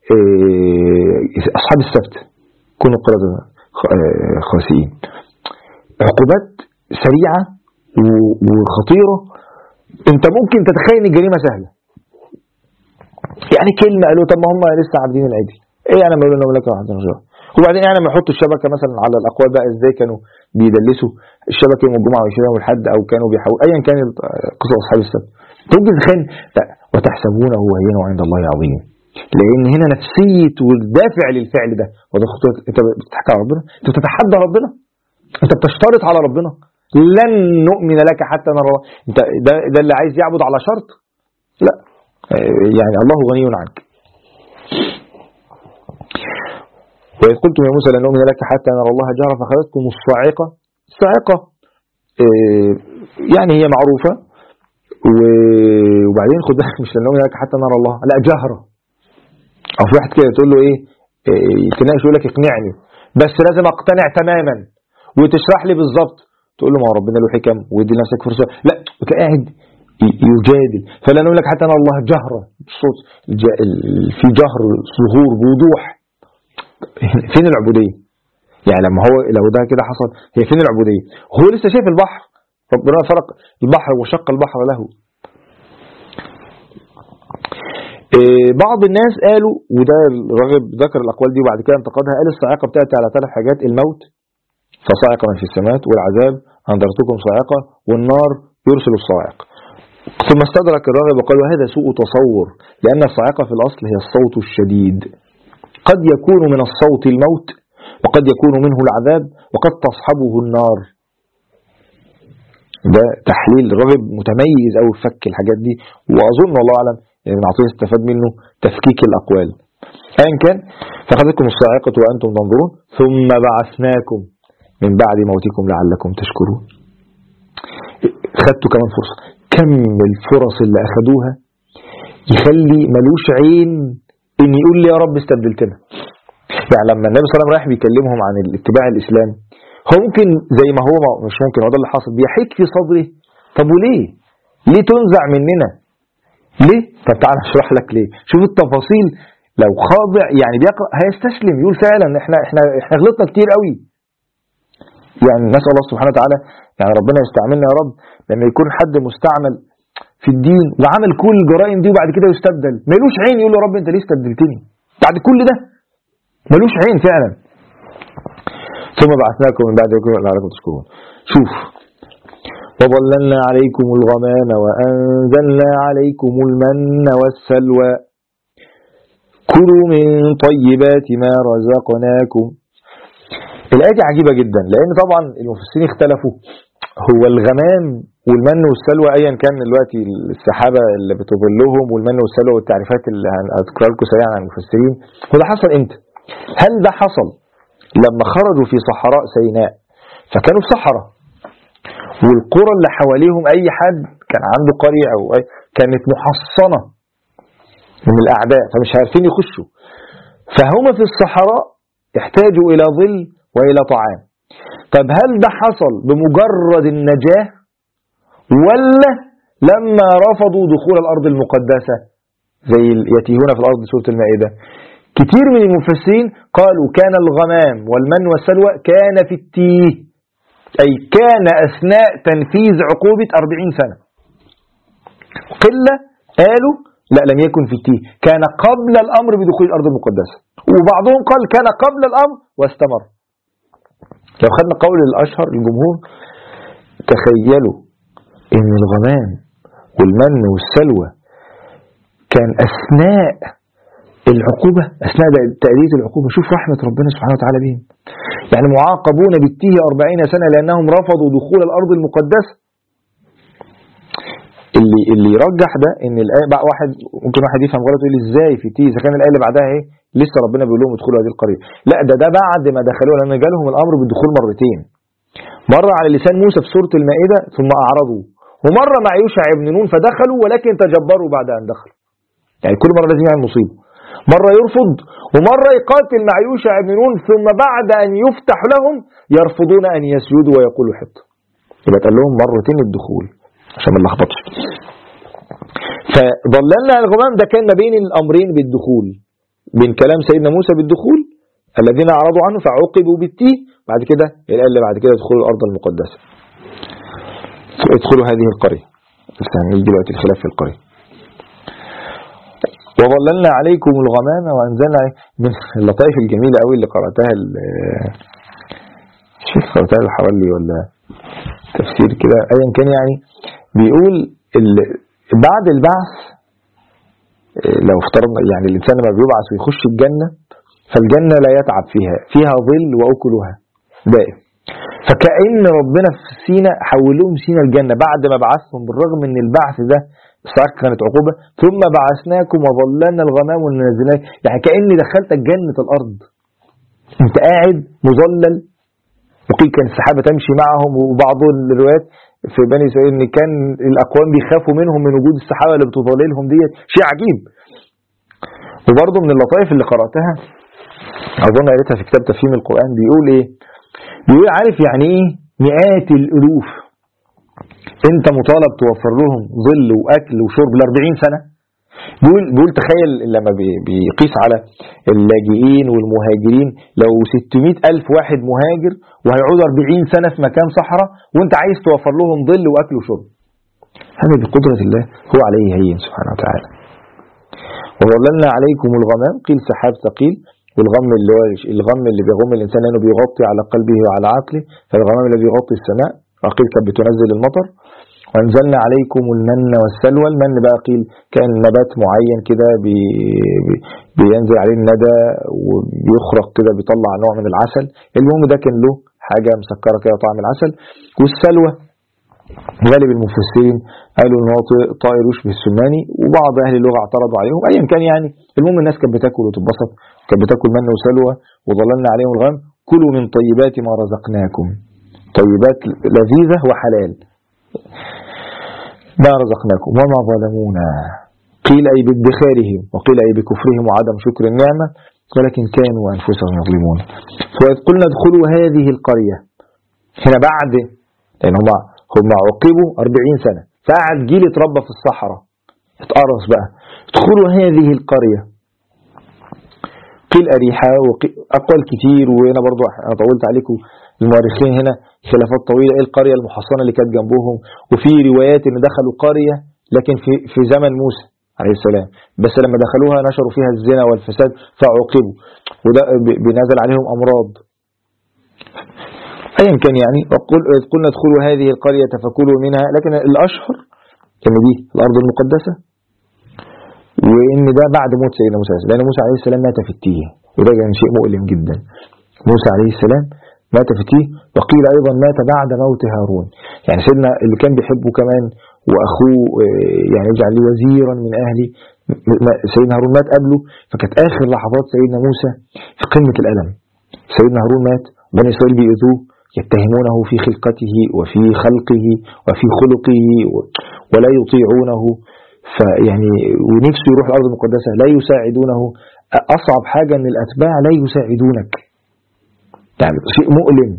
اصحاب السبت كونوا قردة خاسئين. عقوبات سريعة وخطيرة. انت ممكن تتخيل ان الجريمة سهلة، يعني كلمة قالوا طب ما هم لسه عابدين العجل، ايه انا بقول لهم لك واحد نجار. وبعدين يعني لما يحطوا الشبكة مثلا على الاقوال بقى ازاي كانوا بيدلسوا الشبكة يوم الجمعة ويشيلها يوم الحد او كانوا بيحاولوا ايا كان قصة اصحاب السبت. ممكن تتخيل وتحسبونه هينا وعند الله عظيم، لان هنا نفسية والدافع للفعل ده. وده خطوة، انت بتضحك على ربنا، انت بتتحدى ربنا، انت بتشترط على ربنا لن نؤمن لك حتى نرى. انت ده اللي عايز يعبد على شرط؟ لا، يعني الله غني عنك. وإذ قلتم يا موسى لن نؤمن لك حتى نرى الله جهرة فأخذتكم الصاعقة. الصاعقة يعني هي معروفة، وبعدين خد بالك مش لن نؤمن لك حتى نرى الله، لا جهرة. أو في واحد كده تقول له إيه يتناقش يقول لك اقنعني، بس لازم اقتنع تماما وتشرح لي بالظبط. تقول له ما هو ربنا له حكم ويدي لنفسك فرصة. لا، قاعد يجادل. فلا نقول لك حتى أن الله جهرة بالصوت، في جهر ظهور بوضوح. فين العبودية؟ يعني لما هو لو ده كده حصل هي فين العبودية؟ هو لسه شايف البحر، ربنا فرق البحر وشق البحر له. بعض الناس قالوا، وده الراغب ذكر الأقوال دي وبعد كده انتقدها، قال الصاعقة بتأتي على 3 حاجات: الموت فصاعقة من في السماوات، والعذاب أنذرتكم صاعقة، والنار يرسل الصاعق. ثم استدرك الراغب وقال وهذا سوء تصور، لأن الصاعقة في الأصل هي الصوت الشديد، قد يكون من الصوت الموت وقد يكون منه العذاب وقد تصحبه النار. ده تحليل الراغب متميز أو فك الحاجات دي، وأظن والله أعلم ابن عطية استفاد منه تفكيك الأقوال. أيا كان، فأخذتكم الصاعقة وأنتم تنظرون ثم بعثناكم من بعد موتكم لعلكم تشكرون. خدتوا كمان فرصة. كم الفرص اللي أخدوها يخلي ملوش عين إن يقول لي يا رب استبدلتنا. يعني لما النبي صلى الله عليه وسلم رايح بيكلمهم عن الاتباع الإسلام، هو ممكن زي ما هو مش ممكن، هو ده اللي حاصل، بيحيك في صدره. طب وليه؟ ليه تنزع مننا؟ ليه؟ طب تعال اشرح لك ليه. شوف التفاصيل. لو خاضع يعني بيقرأ هيستسلم، يقول فعلا احنا غلطنا كتير قوي. يعني نسأل الله سبحانه وتعالى يعني ربنا يستعملنا يا رب لما يكون حد مستعمل في الدين وعمل كل الجرائم دي وبعد كده يستبدل، ملوش عين يقول له رب انت ليه استبدلتني بعد كل ده؟ ملوش عين فعلا. ثم بعثناكم من بعد ذلك لعلكم تشكرون. شوف، وظللنا عليكم الغمام وأنزلنا عليكم المن والسلوى كلوا من طيبات ما رزقناكم. الآية دي عجيبة جدا، لأن طبعا المفسرين اختلفوا هو الغمام والمن والسلوى أيا كان دلوقتي السحابة اللي بتظلهم والمن والسلوى والتعريفات اللي هذكر لكم سريعا عن المفسرين، هو ده حصل امتى؟ هل ده حصل لما خرجوا في صحراء سيناء فكانوا في صحراء والقرى اللي حواليهم أي حد كان عنده قرية أو كانت محصنة من الأعداء فمش عارفين يخشوا، فهم في الصحراء يحتاجوا إلى ظل وإلى طعام. طب هل ده حصل بمجرد النجاة ولا لما رفضوا دخول الأرض المقدسة زي يتيهون في الأرض سورة المائدة؟ كتير من المفسرين قالوا كان الغمام والمن والسلوى كان في التيه، أي كان أثناء تنفيذ عقوبة 40 سنة. قلة قالوا لا لم يكن في التيه، كان قبل الأمر بدخول الأرض المقدسة، وبعضهم قال كان قبل الأمر واستمر. لو خدنا قول الأشهر الجمهور، تخيلوا إن الغمام والمن والسلوى كان أثناء العقوبة، أثناء تأدية العقوبة. شوف رحمة ربنا سبحانه وتعالى بهم، يعني معاقبون بالتيه 40 سنة لأنهم رفضوا دخول الأرض المقدسة. اللي يرجح ده ان الآية بقى ممكن واحد يفهم غلط ويقول ازاي في تيه اذا كان الآية اللي بعدها ايه لسه ربنا بيقول لهم ادخلوا هذه القرية. لا ده بعد ما دخلوها، لأن جالهم الأمر بالدخول مرتين، مرة على لسان موسى في سورة المائدة ثم أعرضوا، ومرة مع يوشع بن نون فدخلوا ولكن تجبروا بعد أن دخلوا. يعني كل مرة لازم يعمل مصيبة، مرة يرفض ومرة يقاتل مع يوشع بن نون، ثم بعد أن يفتح لهم يرفضون أن يسجدوا ويقولوا حط. يبقى قال لهم مرتين الدخول عشان ما نلخبطش. فضللنا الغمام ده كان ما بين الأمرين بالدخول، بين كلام سيدنا موسى بالدخول الذين أعرضوا عنه فعوقبوا بالتيه، بعد كده الآية اللي بعد كده ادخلوا الأرض المقدسة، ادخلوا هذه القرية. نيجي دلوقتي الخلاف في القرية. وظللنا عليكم الغمام وأنزلنا من اللطائف الجميلة قوي اللي قرأتها شوف قرأتها الحوالي ولا تفسير كده أيا كان، يعني بيقول بعد البعث لو افترضنا يعني الإنسان لما بيبعث ويخش الجنة فالجنة لا يتعب فيها ظل وأكلها دائم. فكأن ربنا في سينا حولهم سينا الجنة بعد ما بعثهم، بالرغم من البعث ده صحيح كانت عقوبة، ثم بعثناكم وظللنا الغمام ونزلناك، يعني كأني دخلتك جنة الأرض، انت قاعد مظلل. وقيل كان السحابة تمشي معهم، وبعض الروايات في بني إسرائيل ان كان الأقوام بيخافوا منهم من وجود السحابة اللي بتظللهم ديت، شيء عجيب. وبرضه من اللطائف اللي قرأتها أظن قريتها في كتاب تفهيم القرآن، بيقول ايه؟ بيقول عارف يعني ايه مئات الألوف انت مطالب توفر لهم ظل واكل وشرب ل40 سنة. بيقول تخيل لما بيقيس على اللاجئين والمهاجرين، لو 600,000 واحد مهاجر وهيقعدوا 40 سنة في مكان صحراء وانت عايز توفر لهم ظل واكل وشرب، هذا بقدرة الله هو عليه هين سبحانه وتعالى. وظللنا عليكم الغمام، قيل سحاب ثقيل، والغم اللي هو الغم اللي بيغم الإنسان لأنه بيغطي على قلبه وعلى عقله، فالغمام الذي يغطي السماء. وقيل كانت بتنزل المطر. وانزلنا عليكم المن والسلوى. المن بقى قيل كان نبات معين كده بينزل عليه الندى وبيخرق كده بيطلع نوع من العسل، المهم ده كان له حاجة مسكرة كده طعم العسل. والسلوى غالب المفسرين قالوا ان هو طائر يشبه السماني، وبعض اهل اللغة اعترضوا عليهم. ايا كان يعني المهم الناس كانت بتاكل وتتبسط، كانت بتاكل من وسلوى. وظللنا عليهم الغمام كلوا من طيبات ما رزقناكم، طيبات لذيذة وحلال ما رزقناكم وما ظلمونا، قيل أي بادخارهم وقيل أي بكفرهم وعدم شكر النعمة، ولكن كانوا أنفسهم يظلمون. فإذ قلنا ادخلوا هذه القرية، هنا بعد لأن هم عقبوا 40 سنة، فقعد جيل اتربى في الصحراء اتقرص بقى، ادخلوا هذه القرية. قيل أريحة وأقوال كتير، وهنا برضو أنا طولت عليكم المؤرخين هنا خلافات طويلة ايه القرية المحصنة اللي كانت جنبهم. وفي روايات ان دخلوا قرية لكن في زمن موسى عليه السلام، بس لما دخلوها نشروا فيها الزنا والفساد فعوقبوا، وده بنزل عليهم امراض. ايا كان يعني قلنا ادخلوا هذه القرية فكلوا منها، لكن الاشهر ان دي الارض المقدسة، وان ده بعد موت سيدنا موسى، لان موسى عليه السلام مات في التيه، وده كان شيء مؤلم جدا. موسى عليه السلام مات في التيه، وقيل أيضا مات بعد موت هارون، يعني سيدنا اللي كان بيحبه كمان وأخوه يعني يجعل لي وزيرا من أهلي، سيدنا هارون مات قبله، فكانت آخر لحظات سيدنا موسى في قمة الألم. سيدنا هارون مات، بني إسرائيل بيؤذوه يتهمونه في خلقته وفي خلقه وفي خلقه ولا يطيعونه، فيعني ونفسه يروح الأرض المقدسة لا يساعدونه. أصعب حاجة أن الأتباع لا يساعدونك، يعني شيء مؤلم.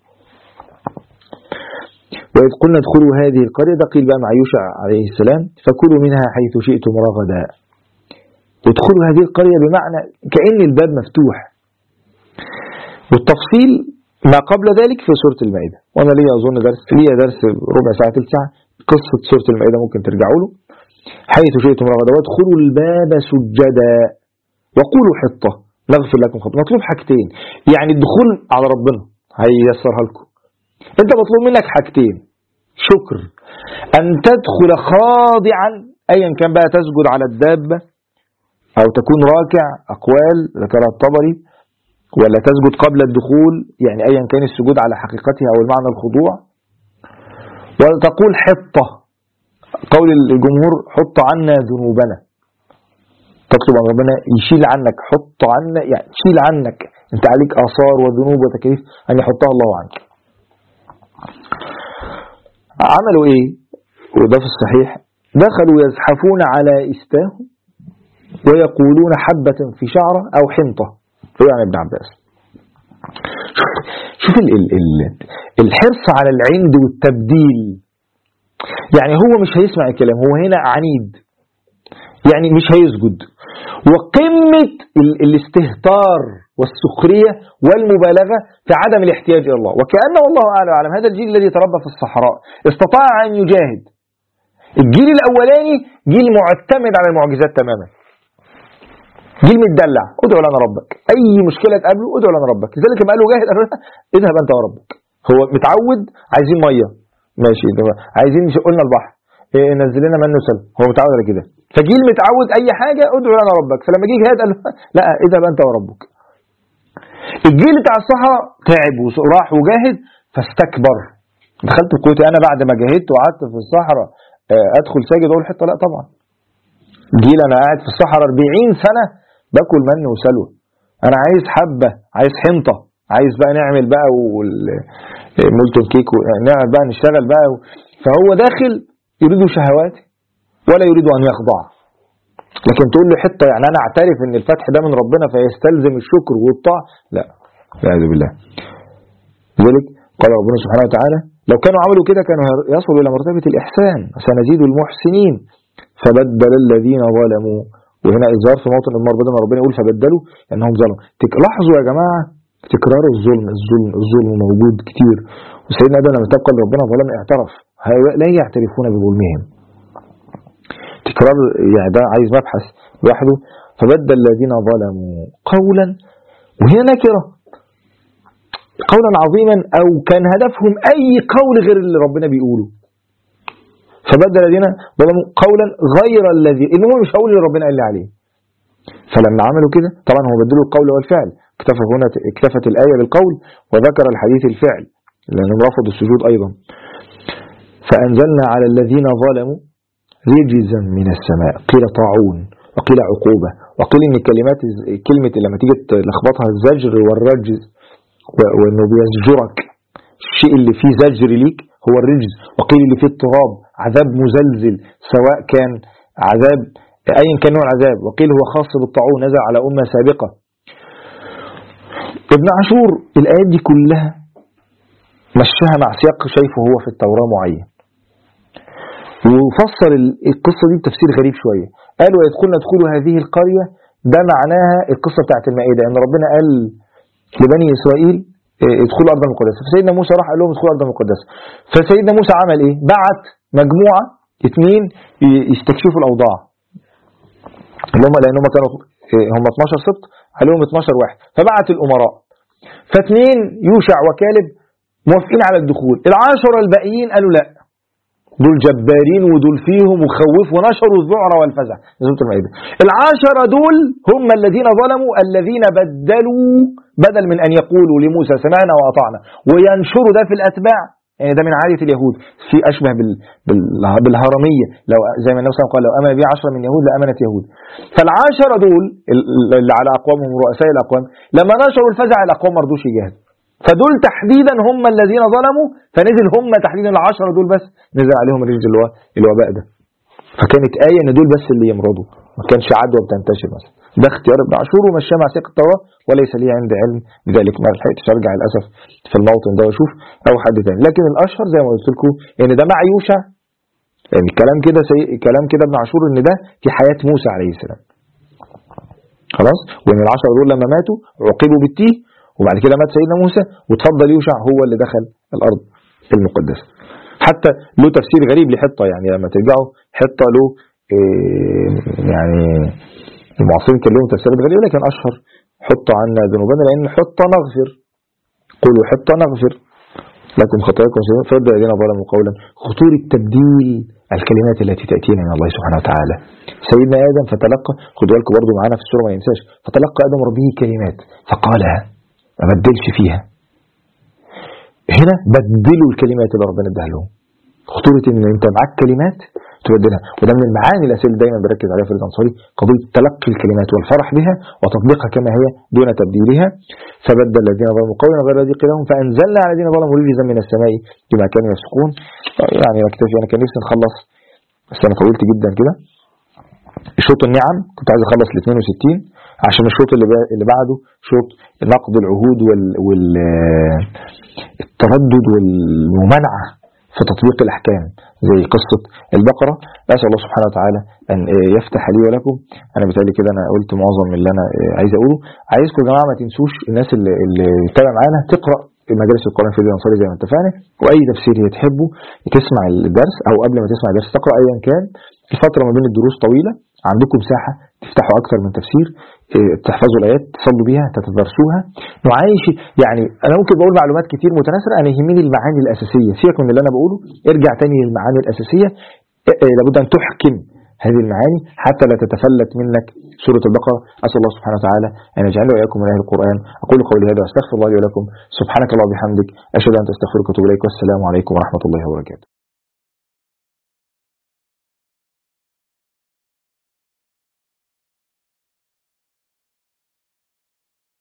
وإذ قلنا ادخلوا هذه القرية، ده قيل بقى مع يوشع عليه السلام فكلوا منها حيث شئتم رغدا. وادخلوا هذه القرية بمعنى كأن الباب مفتوح. والتفصيل ما قبل ذلك في سورة المائدة، وأنا لي أظن درس ربع ساعة تلت ساعة قصة سورة المائدة ممكن ترجعوا له. حيث شئتم رغدا وادخلوا الباب سجدا وقولوا حطة نغفر لكم خطأ. مطلوب حاجتين، يعني الدخول على ربنا هييسرها لكم. انت مطلوب منك حاجتين، شكر أن تدخل خاضعا، أيا كان بقى، تسجد على الدابة أو تكون راكع، أقوال ذكرها الطبري، ولا تسجد قبل الدخول، يعني أيا كان السجود على حقيقتها أو المعنى الخضوع. وتقول حطة، قول الجمهور حط عنا ذنوبنا، تطلب أن ربنا يشيل عنك، حط عنا يعني تشيل عنك، أنت عليك آثار وذنوب وتكاليف أن يحطها الله عنك. عملوا إيه؟ وده في الصحيح، دخلوا يزحفون على إستاهم ويقولون حبة في شعرة أو حنطة، هو يعني ابن عباس. شوف الحرص على العند والتبديل، يعني هو مش هيسمع الكلام، هو هنا عنيد، يعني مش هيسجد، وقمة الاستهتار والسخرية والمبالغة في عدم الاحتياج إلى الله. وكأنه والله أعلم هذا الجيل الذي تربى في الصحراء استطاع أن يجاهد. الجيل الأولاني جيل معتمد على المعجزات تماما، جيل متدلع، ادعو لنا ربك، أي مشكلة تقابله ادعو لنا ربك. لذلك لما قالوا جاهد قالوا اذهب أنت وربك. هو متعود، عايزين مية ماشي، عايزين نشق لنا البحر، نزل لنا منه سلم، هو متعود على كده. فجيل متعود أي حاجة ادعو لنا ربك، فلما جه جهاد قال لا اذهب أنت وربك. الجيل بتاع الصحراء تعب وراح وجاهد فاستكبر. دخلت الكويت أنا بعد ما جاهدت وقعدت في الصحراء أدخل ساجد أقول حتى لا طبعا. جيل أنا قاعد في الصحراء 40 سنة باكل من وسلوى، أنا عايز حبة، عايز حنطة، عايز بقى نعمل بقى مولتون كيك نعمل بقى نشتغل بقى. فهو داخل يريد شهوات ولا يريد أن يخضع. لكن تقول له حتة يعني أنا أعترف أن الفتح ده من ربنا فيستلزم الشكر والطاعة، لا والعياذ بالله. لذلك قال ربنا سبحانه وتعالى لو كانوا عملوا كده كانوا يصلوا إلى مرتبة الإحسان، سنزيد المحسنين. فبدل الذين ظلموا، وهنا إظهار في موطن المرض بدل ما ربنا يقول فبدلوا لأنهم ظلموا. لاحظوا يا جماعة تكرار الظلم موجود كتير. وسيدنا آدم لما تبقى لربنا ظلم اعترف، هؤلاء لا يعترفون بظلمهم. تكرار يعني ده عايز مبحث لوحده. فبدل الذين ظلموا قولا، وهي نكرة، قولا عظيما أو كان هدفهم أي قول غير اللي ربنا بيقوله. فبدل الذين ظلموا قولا غير الذي، إنه مش هقول اللي ربنا قال لي عليه. فلما عملوا كده طبعا هم بدلوا القول والفعل، اكتفت الآية بالقول وذكر الحديث الفعل لأنهم رفضوا السجود أيضا. فأنزلنا على الذين ظلموا رجزا من السماء، قيل طاعون وقيل عقوبة، وقيل إن كلمة لما تيجي تلخبطها الزجر والرجز، وإنه بيزجرك الشيء اللي فيه زجر ليك هو الرجز، وقيل اللي فيه اضطراب عذاب مزلزل سواء كان عذاب أي كان نوع العذاب، وقيل هو خاص بالطاعون نزل على أمة سابقة. ابن عاشور الآيات دي كلها مشاها مع سياق شايفه هو في التوراة معين، وفسر القصة دي بتفسير غريب شوية. قالوا يدخلنا ادخلوا هذه القرية، ده معناها القصة بتاعت المائدة ان ربنا قال لبني إسرائيل ادخلوا الأرض المقدسة، فسيدنا موسى راح قال لهم ادخلوا الأرض المقدسة. فسيدنا موسى عمل ايه؟ بعت مجموعة 2 يستكشفوا الأوضاع اللي هم لأنهم كانوا هم 12 سبط عليهم 12 واحد، فبعت الأمراء، ف2 يوشع وكالب موافقين على الدخول، ال10 الباقيين قالوا لا دول جبارين ودول فيهم وخوف، ونشروا الذعر والفزع. نزلت المائدة. ال10 دول هم الذين ظلموا، الذين بدلوا، بدل من أن يقولوا لموسى سمعنا وأطعنا وينشروا ده في الأتباع، يعني ده من عادة اليهود، في أشبه بالهرمية، لو زي ما النبي صلى الله عليه وسلم قال لو آمن به 10 من يهود لآمنت يهود. فال10 دول اللي على أقوامهم رؤساء الأقوام لما نشروا الفزع الأقوام ما رضوش يجاهدوا، فدول تحديدا هم الذين ظلموا، فنزل هم تحديدا ال10 دول بس نزل عليهم الرجل اللي هو الوباء ده. فكانت آية ان دول بس اللي يمرضوا، ما كانش عدوى بتنتشر مثلا. ده اختيار ابن عاشور ومشاه مع سياق التوراة، وليس لي عندي علم بذلك، ما لحقتش ارجع للاسف في الموطن ده واشوف او حد تاني. لكن الاشهر زي ما قلت لكم ان ده مع يوشع، يعني كلام كده ابن عاشور ان ده في حياة موسى عليه السلام خلاص، وان ال10 دول لما ماتوا عوقبوا بالتيه، وبعد كده مات سيدنا موسى وتفضل يوشع هو اللي دخل الأرض المقدسة. حتى له تفسير غريب لحطة، يعني لما ترجعوا حطة له يعني المعاصرين كان لهم تفسيرات غريبة، لكن أشهر حط عنا ذنوبنا، لأن حطة نغفر، قولوا حطة نغفر، لكم خطاياكم فبدأ الذين ظلموا قولا. خطورة تبديل الكلمات التي تأتينا من الله سبحانه وتعالى. سيدنا آدم فتلقى، خدوا بالكم برضه معانا في السورة ما ينساش، فتلقى آدم ربه كلمات فقالها، ما بدلش فيها. هنا بدلوا الكلمات اللي ربنا اداها لهم. خطورة ان انت معاك كلمات تبدلها، وده من المعاني الأساسية اللي دايما بركز عليها في الأنصاري، قضية تلقي الكلمات والفرح بها وتطبيقها كما هي دون تبديلها. فبدل الذين ظلموا قولا غير الذي قيل لهم فأنزلنا على الذين ظلموا رجزا من السماء بما كانوا يفسقون. يعني نكتفي، أنا كان نفسي نخلص بس أنا طولت جدا كده. شوط النعم كنت عايز أخلص ال 62 عشان الشوط اللي بعده شوط نقض العهود والتردد والممانعة في تطبيق الأحكام زي قصة البقرة. أسأل الله سبحانه وتعالى أن يفتح لي ولكم. أنا بتقالي كده أنا قلت معظم اللي أنا عايز أقوله. عايزكم يا جماعة ما تنسوش الناس اللي تتابع معانا تقرأ مجالس القرآن في الأنصاري زي ما اتفقنا، وأي تفسير تحبه تسمع الدرس أو قبل ما تسمع الدرس تقرأ أيا كان. الفترة ما بين الدروس طويلة، عندكم مساحة تفتحوا أكثر من تفسير، تحفظوا الآيات تصلوا بيها تتدرسوها. نعايش يعني أنا ممكن بقول معلومات كتير متناثرة، أنا يهمني المعاني الأساسية. سيبك من اللي أنا بقوله، ارجع تاني للمعاني الأساسية. لابد أن تحكم هذه المعاني حتى لا تتفلت منك سورة البقرة. أسأل الله سبحانه وتعالى أن يجعلنا وإياكم من أهل القرآن. أقول قولي هذا وأستغفر الله لي ولكم. سبحانك اللهم وبحمدك، أشهد أن لا إله إلا أنت أستغفرك وأتوب إليك، والسلام عليكم ورحمة الله وبركاته.